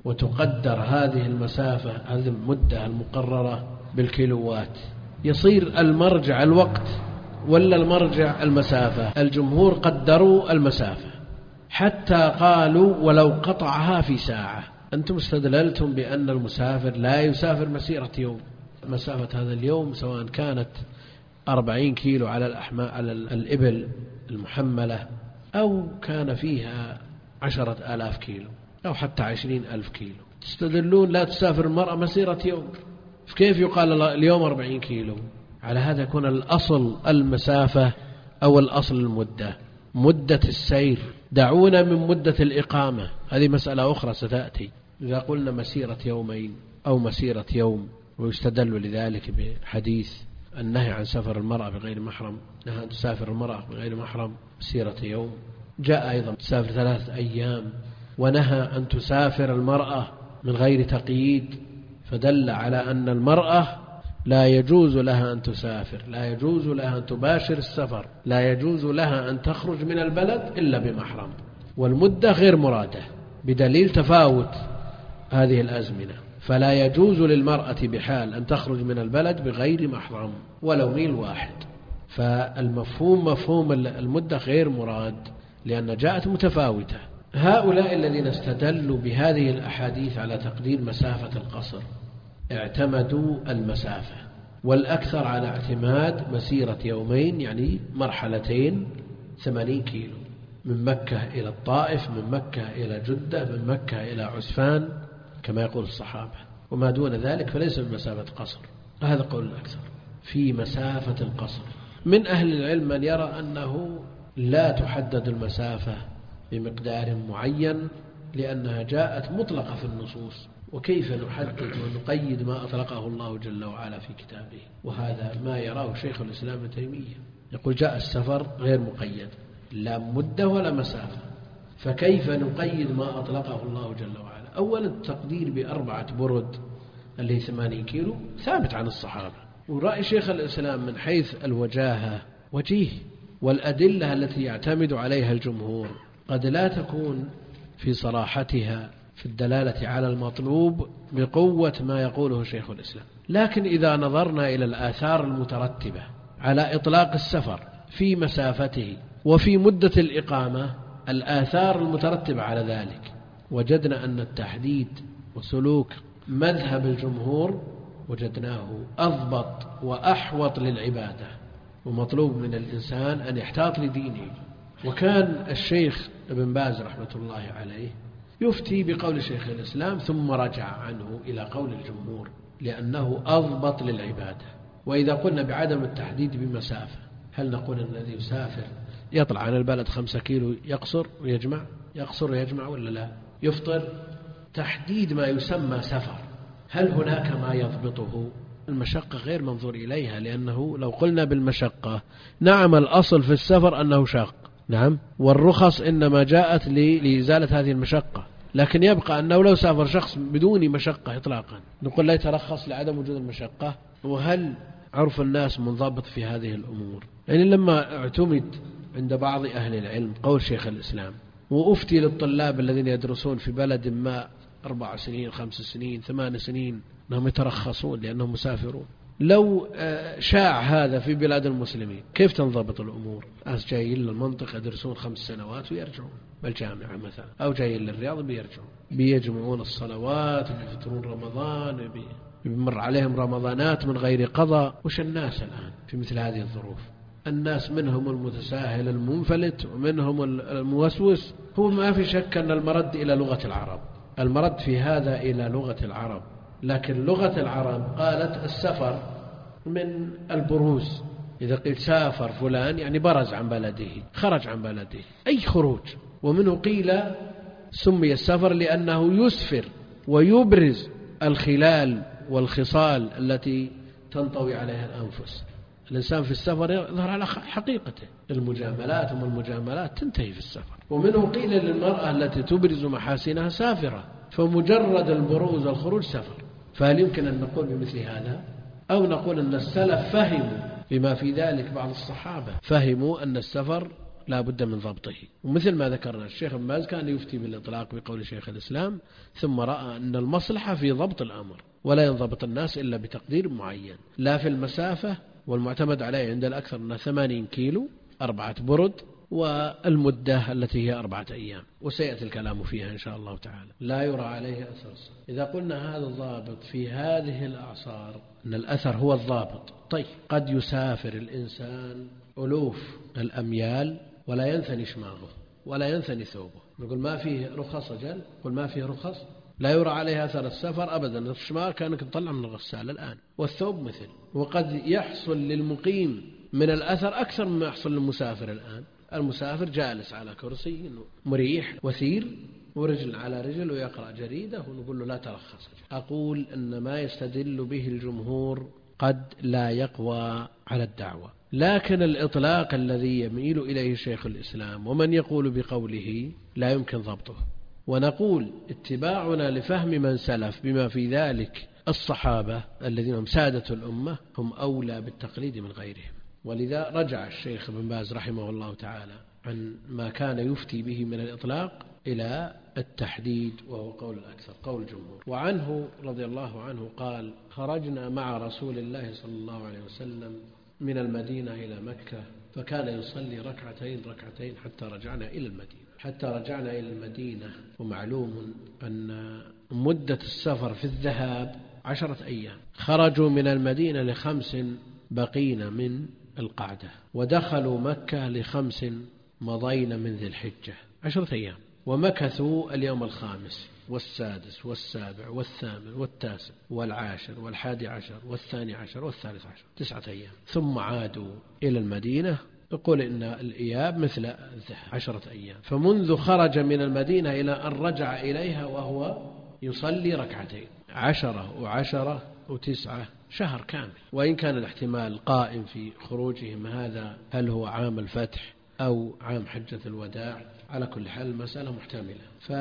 وتقدر هذه المسافة هذه المدة المقررة بالكيلوات، يصير المرجع الوقت ولا المرجع المسافة؟ الجمهور قدروا المسافة حتى قالوا ولو قطعها في ساعة. أنتم استدللتم بأن المسافر لا يسافر مسيرة يوم، مسافة هذا اليوم سواء كانت أربعين كيلو على الأحمال على الإبل المحملة أو كان فيها عشرة آلاف كيلو أو حتى عشرين ألف كيلو، تستدلون لا تسافر المرأة مسيرة يوم، فكيف يقال اليوم أربعين كيلو؟ على هذا يكون الأصل المسافة أو الأصل المدة، مدة السير. دعونا من مدة الإقامة، هذه مسألة أخرى ستأتي. إذا قلنا مسيرة يومين أو مسيرة يوم، ويستدل لذلك بحديث النهي عن سفر المرأة بغير محرم، نهى أن تسافر المرأة بغير محرم مسيرة يوم. جاء أيضا تسافر ثلاثة أيام، ونهى أن تسافر المرأة من غير تقييد، فدل على أن المرأة لا يجوز لها أن تسافر، لا يجوز لها أن تباشر السفر، لا يجوز لها أن تخرج من البلد إلا بمحرم. والمدة غير مرادة بدليل تفاوت هذه الأزمنة، فلا يجوز للمرأة بحال أن تخرج من البلد بغير محرم ولو ميل واحد. فالمفهوم مفهوم المدة غير مراد لأن جاءت متفاوتة. هؤلاء الذين استدلوا بهذه الأحاديث على تقدير مسافة القصر اعتمدوا المسافة، والأكثر على اعتماد مسيرة يومين، يعني مرحلتين ثمانين كيلو، من مكة إلى الطائف، من مكة إلى جدة، من مكة إلى عسفان كما يقول الصحابة، وما دون ذلك فليس بمسافة قصر. هذا قول الأكثر في مسافة القصر. من أهل العلم من يرى أنه لا تحدد المسافة بمقدار معين لأنها جاءت مطلقة في النصوص، وكيف نحدد ونقيد ما أطلقه الله جل وعلا في كتابه؟ وهذا ما يراه شيخ الإسلام ابن تيمية، يقول جاء السفر غير مقيد لا مدة ولا مسافة، فكيف نقيد ما أطلقه الله جل وعلا؟ أولا التقدير بأربعة برد اللي هي ثمانين كيلو ثابت عن الصحابة، ورأي شيخ الإسلام من حيث الوجاهة وجيه، والأدلة التي يعتمد عليها الجمهور قد لا تكون في صراحتها في الدلالة على المطلوب بقوة ما يقوله شيخ الإسلام. لكن إذا نظرنا إلى الآثار المترتبة على إطلاق السفر في مسافته وفي مدة الإقامة، الآثار المترتبة على ذلك، وجدنا أن التحديد وسلوك مذهب الجمهور وجدناه أضبط وأحوط للعبادة، ومطلوب من الإنسان أن يحتاط لدينه. وكان الشيخ ابن باز رحمة الله عليه يفتي بقول شيخ الإسلام ثم رجع عنه إلى قول الجمهور لأنه أضبط للعبادة. وإذا قلنا بعدم التحديد بمسافة، هل نقول أن الذي يسافر يطلع عن البلد خمسة كيلو يقصر ويجمع يقصر ويجمع ولا لا يفطر؟ تحديد ما يسمى سفر، هل هناك ما يضبطه؟ المشقة غير منظور إليها، لأنه لو قلنا بالمشقة نعم الأصل في السفر أنه شاق، نعم، والرخص إنما جاءت لإزالة هذه المشقة، لكن يبقى أنه لو سافر شخص بدون مشقة إطلاقا نقول لا يترخص لعدم وجود المشقة. وهل عرف الناس منضبط في هذه الأمور؟ يعني لما اعتمد عند بعض أهل العلم قول شيخ الإسلام وأفتي للطلاب الذين يدرسون في بلد ما أربع سنين خمس سنين ثمان سنين أنهم يترخصون لأنهم مسافرون، لو شاع هذا في بلاد المسلمين كيف تنضبط الأمور؟ ناس جايين للمنطقة يدرسون خمس سنوات ويرجعون بالجامعة مثلا، أو جايين للرياض بيرجعون، بيجمعون الصلوات، بيفطرون رمضان، بيمر عليهم رمضانات من غير قضاء. وش الناس الآن في مثل هذه الظروف؟ الناس منهم المتساهل المنفلت ومنهم الموسوس. هو ما في شك أن المرد إلى لغة العرب، المرد في هذا إلى لغة العرب، لكن لغة العرب قالت السفر من البروز، إذا قيل سافر فلان يعني برز عن بلده، خرج عن بلده، أي خروج. ومنه قيل سمي السفر لأنه يسفر ويبرز الخلال والخصال التي تنطوي عليها الأنفس. الإنسان في السفر يظهر على حقيقته، المجاملات وما المجاملات تنتهي في السفر. ومنه قيل للمرأة التي تبرز محاسنها سافرة، فمجرد البروز والخروج سفر. فهل يمكن أن نقول بمثل هذا؟ أو نقول أن السلف فهموا بما في ذلك، بعض الصحابة فهموا أن السفر لا بد من ضبطه. ومثل ما ذكرنا الشيخ ابن باز كان يفتي بالإطلاق بقول شيخ الإسلام، ثم رأى أن المصلحة في ضبط الأمر، ولا ينضبط الناس إلا بتقدير معين، لا في المسافة، والمعتمد عليه عند الأكثر أنه ثمانين كيلو أربعة برد والمدة التي هي أربعة أيام، وسيأتي الكلام فيها إن شاء الله تعالى. لا يرى عليه أثر السفر. إذا قلنا هذا الضابط في هذه الأعصار أن الأثر هو الضابط، طيب قد يسافر الإنسان ألوف الأميال ولا ينثني شماغه ولا ينثني ثوبه، نقول ما فيه رخص، أجل قل ما فيه رخص، لا يرى عليه أثر السفر أبدا. الشماغ كأنك تطلع من الغسالة الآن، والثوب مثل. وقد يحصل للمقيم من الأثر أكثر مما يحصل للمسافر الآن. المسافر جالس على كرسي مريح وثير ورجل على رجل ويقرأ جريدة ونقول له لا ترخص. أقول أن ما يستدل به الجمهور قد لا يقوى على الدعوة، لكن الإطلاق الذي يميل إليه شيخ الإسلام ومن يقول بقوله لا يمكن ضبطه. ونقول اتباعنا لفهم من سلف بما في ذلك الصحابة الذين هم سادة الأمة هم أولى بالتقليد من غيرهم. ولذا رجع الشيخ ابن باز رحمه الله تعالى عن ما كان يفتي به من الإطلاق إلى التحديد، وهو قول الأكثر، قول الجمهور. وعنه رضي الله عنه قال: خرجنا مع رسول الله صلى الله عليه وسلم من المدينة إلى مكة، فكان يصلي ركعتين ركعتين حتى رجعنا إلى المدينة حتى رجعنا إلى المدينة. ومعلوم أن مدة السفر في الذهاب عشرة أيام. خرجوا من المدينة لخمس بقين من القعدة، ودخلوا مكة لخمس مضين من ذي الحجة، عشرة أيام. ومكثوا اليوم الخامس والسادس والسابع والثامن والتاسع والعاشر والحادي عشر والثاني عشر والثالث عشر، تسعة أيام. ثم عادوا إلى المدينة. يقول إن الإياب مثل الذهاب عشرة أيام. فمنذ خرج من المدينة إلى أن رجع إليها وهو يصلي ركعتين، عشرة وعشرة وتسعة، شهر كامل. وإن كان الاحتمال قائم في خروجهم هذا هل هو عام الفتح أو عام حجة الوداع، على كل حال المسألة محتملة.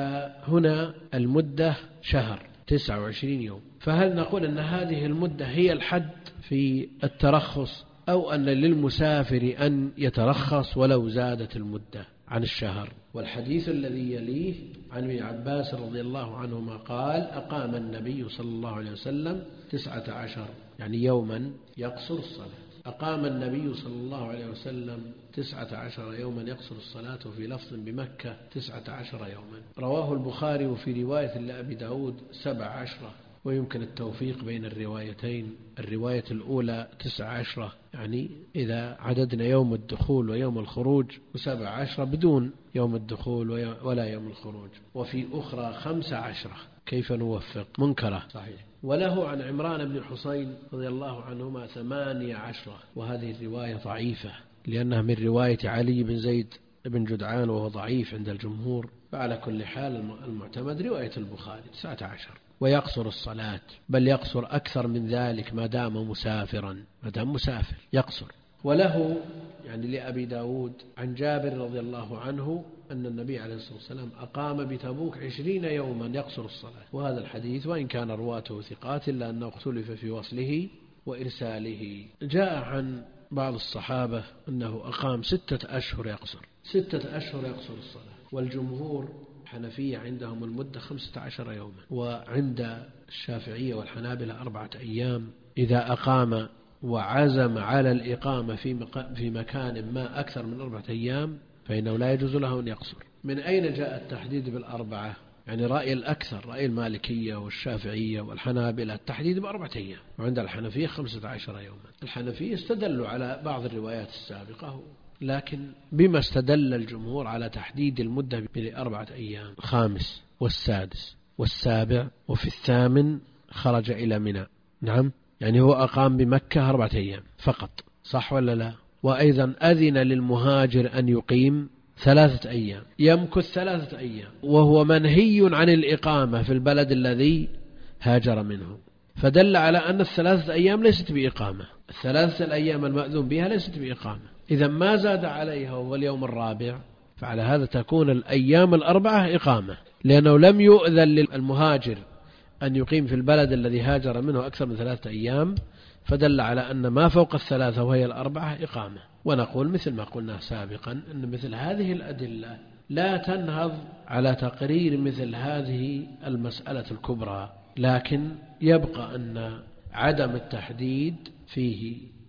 فهنا المدة شهر تسعة وعشرين يوم. فهل نقول أن هذه المدة هي الحد في الترخص، أو أن للمسافر أن يترخص ولو زادت المدة عن الشهر؟ والحديث الذي يليه عن ابن عباس رضي الله عنهما قال: أقام النبي صلى الله عليه وسلم تسعة عشر، يعني يوما يقصر الصلاة. أقام النبي صلى الله عليه وسلم تسعة عشر يوما يقصر الصلاة، وفي لفظ بمكة تسعة عشر يوما. رواه البخاري وفي رواية لأبي داود سبع عشرة، ويمكن التوفيق بين الروايتين. الرواية الأولى تسع عشرة، يعني إذا عددنا يوم الدخول ويوم الخروج، وسبع عشرة بدون يوم الدخول ولا يوم الخروج. وفي أخرى خمس عشرة، كيف نوفق؟ منكرة صحيح. وله عن عمران بن حسين رضي الله عنهما ثمانية عشرة، وهذه الرواية ضعيفة لأنها من رواية علي بن زيد بن جدعان وهو ضعيف عند الجمهور. فعلى كل حال المعتمد رواية البخاري تسعة عشر. ويقصر الصلاة، بل يقصر أكثر من ذلك ما دام مسافرا، ما دام مسافر يقصر. وله يعني لأبي داود عن جابر رضي الله عنه أن النبي عليه الصلاة والسلام أقام بتبوك عشرين يوما يقصر الصلاة. وهذا الحديث وإن كان رواته ثقات إلا أنه اختلف في وصله وإرساله. جاء عن بعض الصحابة أنه أقام ستة أشهر يقصر ستة أشهر يقصر الصلاة. والجمهور الحنفية عندهم المدة خمسة عشر يوما، وعند الشافعية والحنابلة أربعة أيام. إذا أقام وعزم على الإقامة في في مكان ما أكثر من أربعة أيام فإنه لا يجوز له أن يقصر. من أين جاء التحديد بالأربعة؟ يعني رأي الأكثر، رأي المالكية والشافعية والحنابلة، التحديد بأربعة أيام، وعند الحنفية خمسة عشر يوما. الحنفية استدلوا على بعض الروايات السابقة، لكن بما استدل الجمهور على تحديد المدة بأربعة أيام: الخامس والسادس والسابع، وفي الثامن خرج إلى منى. نعم، يعني هو أقام بمكة أربعة أيام فقط، صح ولا لا؟ وأيضا أذن للمهاجر أن يقيم ثلاثة أيام، يمكث ثلاثة أيام، وهو منهي عن الإقامة في البلد الذي هاجر منه. فدل على أن الثلاثة أيام ليست بإقامة، الثلاثة الأيام المأذون بها ليست بإقامة. إذا ما زاد عليها هو اليوم الرابع، فعلى هذا تكون الأيام الأربعة إقامة، لأنه لم يؤذن للمهاجر أن يقيم في البلد الذي هاجر منه أكثر من ثلاثة أيام، فدل على أن ما فوق الثلاثة وهي الأربعة إقامة. ونقول مثل ما قلنا سابقا أن مثل هذه الأدلة لا تنهض على تقرير مثل هذه المسألة الكبرى، لكن يبقى أن عدم التحديد فيه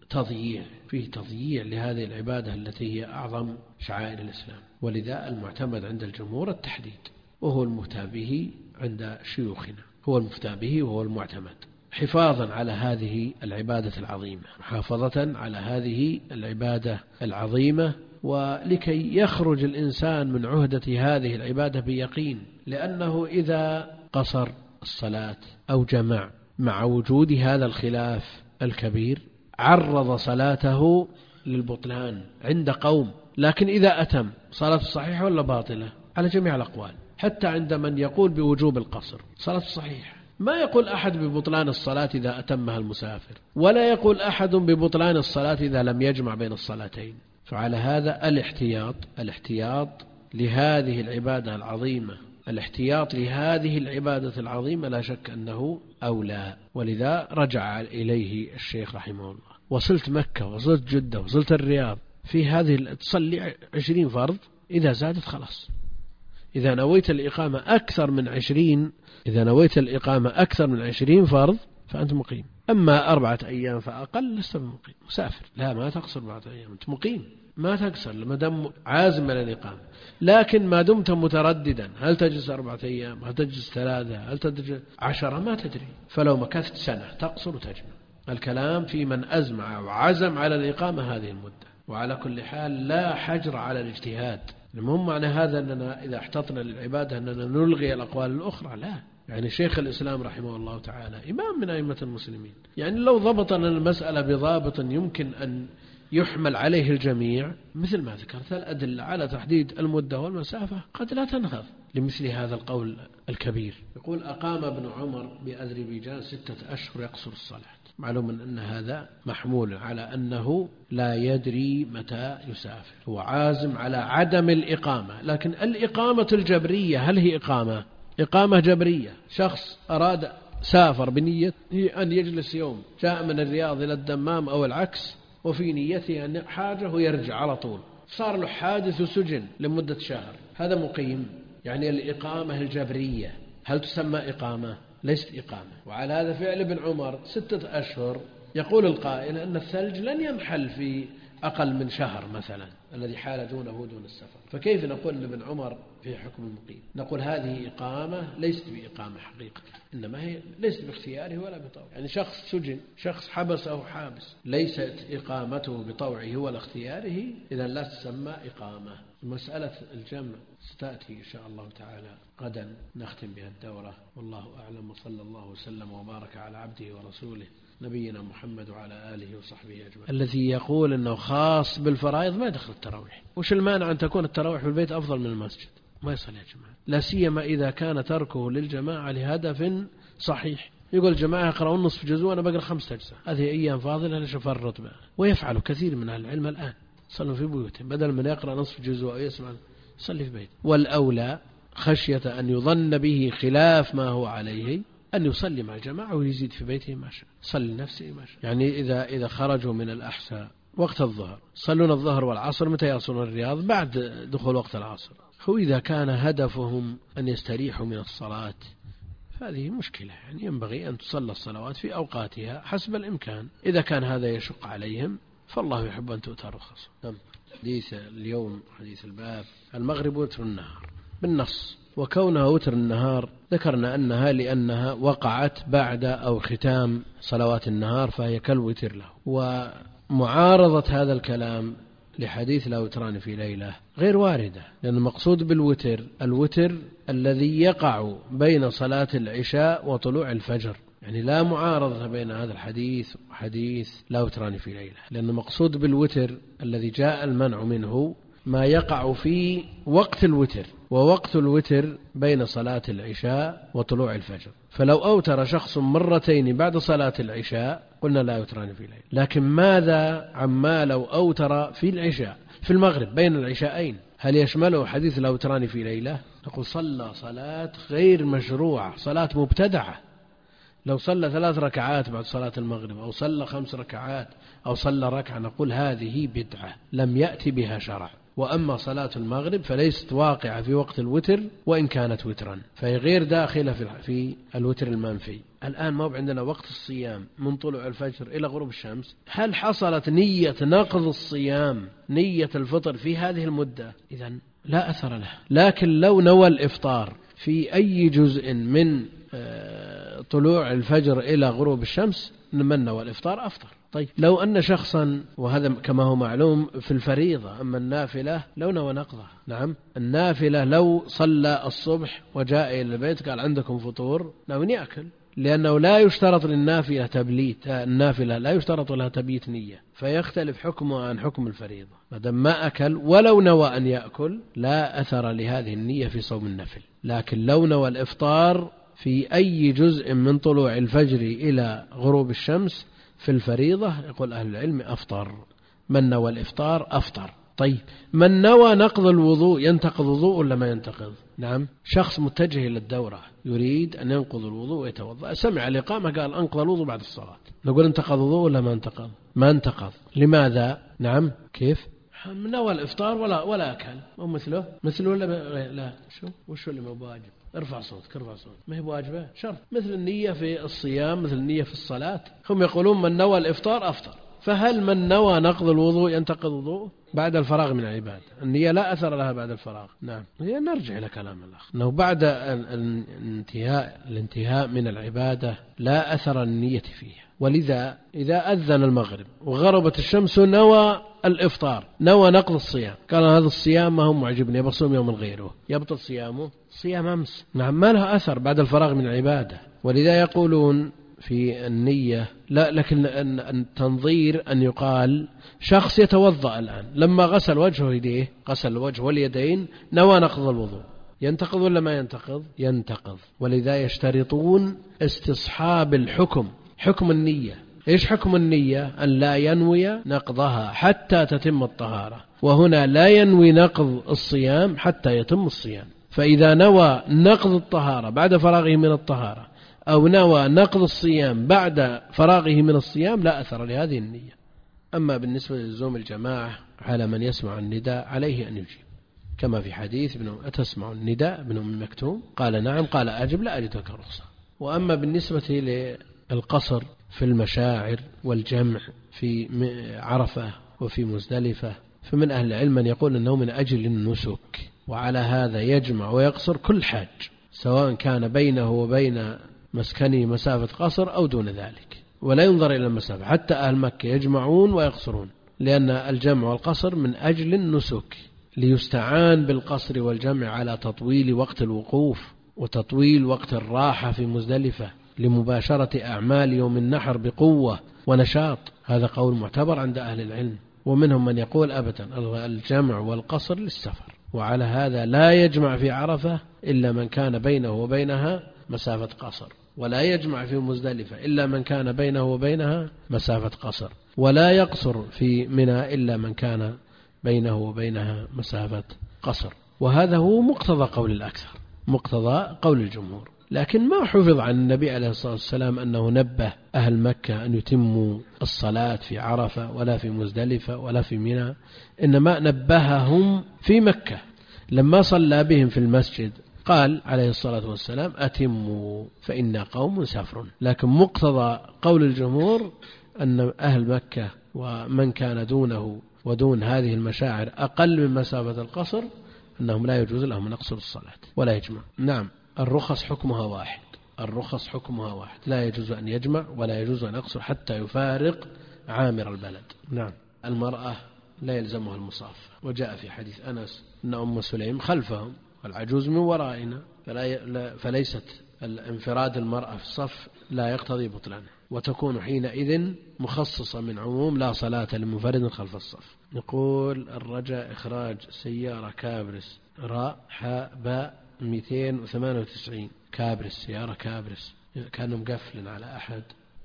تضييع، فيه تضييع لهذه العبادة التي هي أعظم شعائر الإسلام. ولذا المعتمد عند الجمهور التحديد، وهو المفتى به عند شيوخنا، هو المفتى به وهو المعتمد، حفاظا على هذه العبادة العظيمة، محافظة على هذه العبادة العظيمة، ولكي يخرج الإنسان من عهدة هذه العبادة بيقين. لأنه إذا قصر الصلاة أو جمع مع وجود هذا الخلاف الكبير عرض صلاته للبطلان عند قوم. لكن إذا أتم صلاة صحيحة ولا باطلة على جميع الأقوال، حتى عند من يقول بوجوب القصر صلاة صحيحة. ما يقول أحد ببطلان الصلاة إذا أتمها المسافر، ولا يقول أحد ببطلان الصلاة إذا لم يجمع بين الصلاتين. فعلى هذا الاحتياط الاحتياط لهذه العبادة العظيمة الاحتياط لهذه العبادة العظيمة لا شك أنه أولى. ولذا رجع إليه الشيخ رحمه الله. وصلت مكة، وصلت جدة، وصلت الرياض، في هذه تصلي عشرين فرض، إذا زادت خلاص. إذا نويت الإقامة أكثر من عشرين إذا نويت الإقامة أكثر من عشرين فرض فأنت مقيم. أما أربعة أيام فأقل لست بمقيم، مسافر. لا، ما تقصر أربعة أيام، أنت مقيم، ما تقصر ما دام عازم على الإقامة. لكن ما دمت مترددا، هل تجلس أربعة أيام، هل تجلس ثلاثة، هل تجلس عشرة، ما تدري. فلو مكثت سنة تقصر وتجمع. الكلام في من أزمع وعزم على الإقامة هذه المدة. وعلى كل حال لا حجر على الاجتهاد. المهم معنى هذا أننا إذا احتطنا للعبادة أننا نلغي الأقوال الأخرى، لا. يعني شيخ الإسلام رحمه الله تعالى إمام من أئمة المسلمين، يعني لو ضبطنا المسألة بضابط يمكن أن يحمل عليه الجميع، مثل ما ذكرت الأدلة على تحديد المدة والمسافة قد لا تنهض لمثل هذا القول الكبير. يقول أقام ابن عمر بأذربيجان ستة أشهر يقصر الصلاة. معلوم أن هذا محمول على أنه لا يدري متى يسافر، هو عازم على عدم الإقامة. لكن الإقامة الجبرية هل هي إقامة إقامة جبرية؟ شخص أراد سافر بنية أن يجلس يوم، جاء من الرياض إلى الدمام أو العكس، وفي نيته أن حاجة ويرجع على طول، صار له حادث وسجن لمدة شهر، هذا مقيم. يعني الإقامة الجبرية هل تسمى إقامة؟ ليست إقامة. وعلى هذا فعل ابن عمر ستة أشهر. يقول القائل أن الثلج لن ينحل في أقل من شهر مثلا، الذي حال دونه دون السفر. فكيف نقول أن ابن عمر في حكم المقيم؟ نقول هذه إقامة ليست بإقامة حقيقة، إنما هي ليست باختياره ولا بطوعه. يعني شخص سجن، شخص حبس أو حابس، ليست إقامته بطوعه ولا اختياره، إذا لا تسمى إقامة. مسألة الجمع ستأتي إن شاء الله تعالى غدا نختم بها الدورة. والله أعلم، وصلى الله وسلم وبارك على عبده ورسوله نبينا محمد وعلى آله وصحبه أجمعين. الذي يقول أنه خاص بالفرائض ما يدخل التراويح. وش المانع أن تكون التراويح في البيت أفضل من المسجد؟ ما يصل يا جماعة، لا سيما إذا كان تركه للجماعة لهدف صحيح. يقول الجماعة يقرأون نصف جزء وأنا بقرأ خمسة أجزاء، هذه أيام فاضلة ليش أفرط بها؟ ويفعل كثير من أهل العلم الآن، صلوا في بيوتهم بدل من يقرأ نصف جزء أو يسمع، صلي في بيت. والأولى خشية أن يظن به خلاف ما هو عليه أن يصلي مع الجماعة ويزيد في بيته ما شاء، صلي نفسه ما شاء. يعني إذا إذا خرجوا من الأحساء وقت الظهر، صلون الظهر والعصر متى يصلون الرياض؟ بعد دخول وقت العصر. هو إذا كان هدفهم أن يستريحوا من الصلاة فهذه مشكلة. يعني ينبغي أن تصلى الصلوات في أوقاتها حسب الإمكان. إذا كان هذا يشق عليهم فالله يحب أن تؤتى رخص. حديث اليوم، حديث الباب، المغرب وتر النهار بالنص. وكونها وتر النهار ذكرنا أنها لأنها وقعت بعد أو ختام صلوات النهار فهي كالوتر له. ومعارضة هذا الكلام لحديث لا وتران في ليلة غير واردة، لأن المقصود بالوتر الوتر الذي يقع بين صلاة العشاء وطلوع الفجر. يعني لا معارضة بين هذا الحديث وحديث لا وتران في ليلة، لأن المقصود بالوتر الذي جاء المنع منه ما يقع في وقت الوتر، ووقت الوتر بين صلاة العشاء وطلوع الفجر. فلو أوتر شخص مرتين بعد صلاة العشاء قلنا لا يوتران في ليلة. لكن ماذا عما لو أوتر في العشاء في المغرب بين العشاءين؟ هل يشمله حديث لا يوتران في ليلة؟ نقول صلى صلاة غير مشروعة، صلاة مبتدعة. لو صلى ثلاث ركعات بعد صلاة المغرب أو صلى خمس ركعات أو صلى ركعة نقول هذه بدعة لم يأتي بها شرع. وأما صلاة المغرب فليست واقعة في وقت الوتر وإن كانت وترا، فهي غير داخلة في الوتر المنفي. الآن ما عندنا وقت الصيام من طلوع الفجر إلى غروب الشمس، هل حصلت نية نقض الصيام نية الفطر في هذه المدة؟ إذن لا أثر له. لكن لو نوى الإفطار في أي جزء من طلوع الفجر إلى غروب الشمس من نوى الإفطار أفطر. طيب لو أن شخصا، وهذا كما هو معلوم في الفريضة، أما النافلة لو نوى نقضها، نعم النافلة لو صلى الصبح وجاء إلى البيت قال عندكم فطور، ناوي يأكل، لأنه لا يشترط للنافلة تبليت، النافلة لا يشترط لها تبييت نية، فيختلف حكمه عن حكم الفريضة. ما دام ما أكل ولو نوى أن يأكل لا أثر لهذه النية في صوم النفل. لكن لو نوى الإفطار في أي جزء من طلوع الفجر إلى غروب الشمس في الفريضة يقول أهل العلم أفطر، من نوى الإفطار أفطر. طيب من نوى نقض الوضوء ينتقض وضوء ولا ما ينتقض؟ نعم، شخص متجه إلى الدورة يريد أن ينقض الوضوء ويتوضأ، سمع الإقامة قال أنقض الوضوء بعد الصلاة، نقول انتقض وضوء ولا ما انتقض؟ ما انتقض. لماذا؟ نعم كيف؟ نوى الإفطار ولا ولا أكل، أو مثله مثله ولا لا؟ شو وشو اللي ما بواجب؟ ارفع صوتك ارفع صوتك، ما هي بواجبة شرط، مثل النية في الصيام مثل النية في الصلاة. هم يقولون من نوى الإفطار أفطر، فهل من نوى نقض الوضوء ينتقض وضوءه بعد الفراغ من العبادة؟ النية لا أثر لها بعد الفراغ. نعم، هي نرجع إلى كلام الأخ أنه بعد الانتهاء الانتهاء من العبادة لا أثر النية فيها. ولذا إذا أذن المغرب وغربت الشمس نوى الإفطار، نوى نقض الصيام، قال هذا الصيام ما هو معجبني بصوم يوم غيره، يبطل صيامه صيام أمس. نعم، ما لها أثر بعد الفراغ من العبادة. ولذا يقولون في النية لا، لكن التنظير أن يقال شخص يتوضأ الآن لما غسل وجهه يديه، غسل الوجه واليدين، نوى نقض الوضوء، ينتقض ولا ما ينتقض؟ ينتقض. ولذا يشترطون استصحاب الحكم، حكم النية. إيش حكم النية؟ أن لا ينوي نقضها حتى تتم الطهارة، وهنا لا ينوي نقض الصيام حتى يتم الصيام. فإذا نوى نقض الطهارة بعد فراغه من الطهارة أو نوى نقض الصيام بعد فراغه من الصيام لا أثر لهذه النية. أما بالنسبة للزوم الجماعة على من يسمع النداء عليه أن يجيب، كما في حديث ابن أتسمع النداء ابن أم مكتوم قال نعم، قال أجب لا أجد لك رخصة. وأما بالنسبة للقصر في المشاعر والجمع في عرفة وفي مزدلفة، فمن أهل العلم من يقول أنه من أجل النسك، وعلى هذا يجمع ويقصر كل حاج سواء كان بينه وبين مسكنه مسافة قصر أو دون ذلك، ولا ينظر إلى المسافة. حتى أهل مكة يجمعون ويقصرون، لأن الجمع والقصر من أجل النسك، ليستعان بالقصر والجمع على تطويل وقت الوقوف وتطويل وقت الراحة في مزدلفة لمباشرة أعمال يوم النحر بقوة ونشاط. هذا قول معتبر عند أهل العلم. ومنهم من يقول أبدا الجمع والقصر للسفر، وعلى هذا لا يجمع في عرفة إلا من كان بينه وبينها مسافة قصر، ولا يجمع في مزدلفة إلا من كان بينه وبينها مسافة قصر، ولا يقصر في منى إلا من كان بينه وبينها مسافة قصر. وهذا هو مقتضى قول الأكثر، مقتضى قول الجمهور. لكن ما حفظ عن النبي عليه الصلاة والسلام أنه نبه أهل مكة أن يتموا الصلاة في عرفة ولا في مزدلفة ولا في منى، إنما نبههم في مكة لما صلى بهم في المسجد قال عليه الصلاة والسلام أتموا فإنا قوم سافر. لكن مقتضى قول الجمهور أن أهل مكة ومن كان دونه ودون هذه المشاعر أقل من مسافة القصر أنهم لا يجوز لهم أن يقصروا الصلاة ولا يجمع. نعم، الرخص حكمها واحد، الرخص حكمها واحد، لا يجوز أن يجمع ولا يجوز أن يقصر حتى يفارق عامر البلد. نعم، المرأة لا يلزمها المصافة، وجاء في حديث أنس أن أم سليم خلفهم والعجوز من ورائنا، فلا فليست الانفراد المرأة في الصف لا يقتضي بطلانه، وتكون حينئذ مخصصة من عموم لا صلاة لمنفرد خلف الصف. يقول الرجاء إخراج سيارة كابرس راء حاء باء مئتين وثمانية وتسعين كابرس، سيارة كابرس، كانوا مقفل على أحد.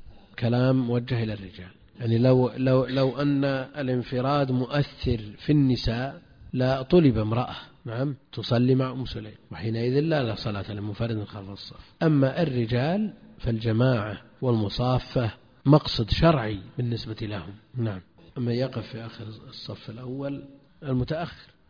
كلام موجه إلى الرجال، يعني لو, لو, لو أن الانفراد مؤثر في النساء لا طلب امرأة نعم تصلي مع أم سليم، وحينئذ لا لا صلاة لمنفرد خلف الصف. أما الرجال فالجماعة والمصافة مقصد شرعي بالنسبة لهم. نعم، أما يقف في آخر الصف الأول المتأخر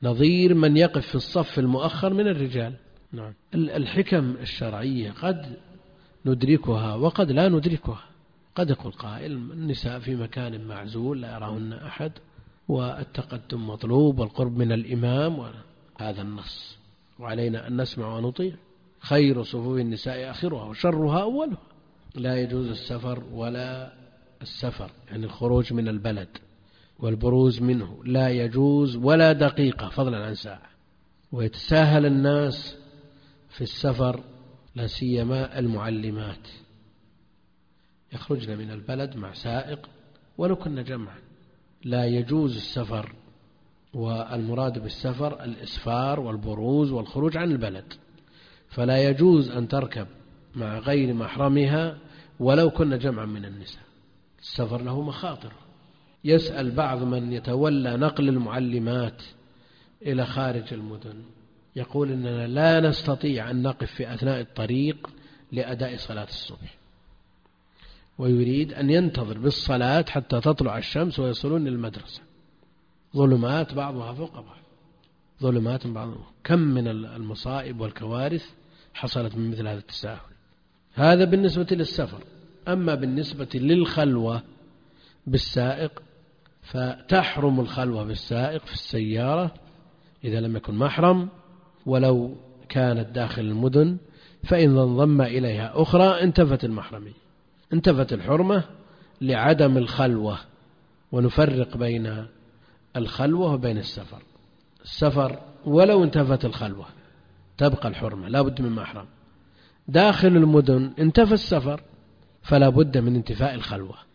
نظير من يقف في الصف المؤخر من الرجال. نعم. الحكم الشرعية قد ندركها وقد لا ندركها. قد يقول قائل النساء في مكان معزول لا يراهن أحد والتقدم مطلوب والقرب من الإمام، وهذا النص وعلينا أن نسمع ونطيع. خير صفوف النساء آخرها وشرها أولها. لا يجوز السفر ولا السفر يعني الخروج من البلد والبروز منه لا يجوز ولا دقيقة فضلا عن ساعة. ويتساهل الناس في السفر لا سيما المعلمات يخرجن من البلد مع سائق ولو كنا جمعا. لا يجوز السفر، والمراد بالسفر الإسفار والبروز والخروج عن البلد، فلا يجوز أن تركب مع غير محرمها ولو كنا جمعا من النساء. السفر له مخاطر. يسأل بعض من يتولى نقل المعلمات إلى خارج المدن يقول إننا لا نستطيع أن نقف في أثناء الطريق لأداء صلاة الصبح، ويريد أن ينتظر بالصلاة حتى تطلع الشمس ويصلون للمدرسة. ظلمات بعضها فوق بعض، ظلمات بعضها. كم من المصائب والكوارث حصلت من مثل هذا التساهل. هذا بالنسبة للسفر. أما بالنسبة للخلوة بالسائق فتحرم الخلوة بالسائق في السيارة إذا لم يكن محرم، ولو كانت داخل المدن فإن انضم إليها أخرى انتفت المحرمية، انتفت الحرمة لعدم الخلوة. ونفرق بين الخلوة وبين السفر. السفر ولو انتفت الخلوة تبقى الحرمة لا بد من محرم. داخل المدن انتفى السفر فلا بد من انتفاء الخلوة.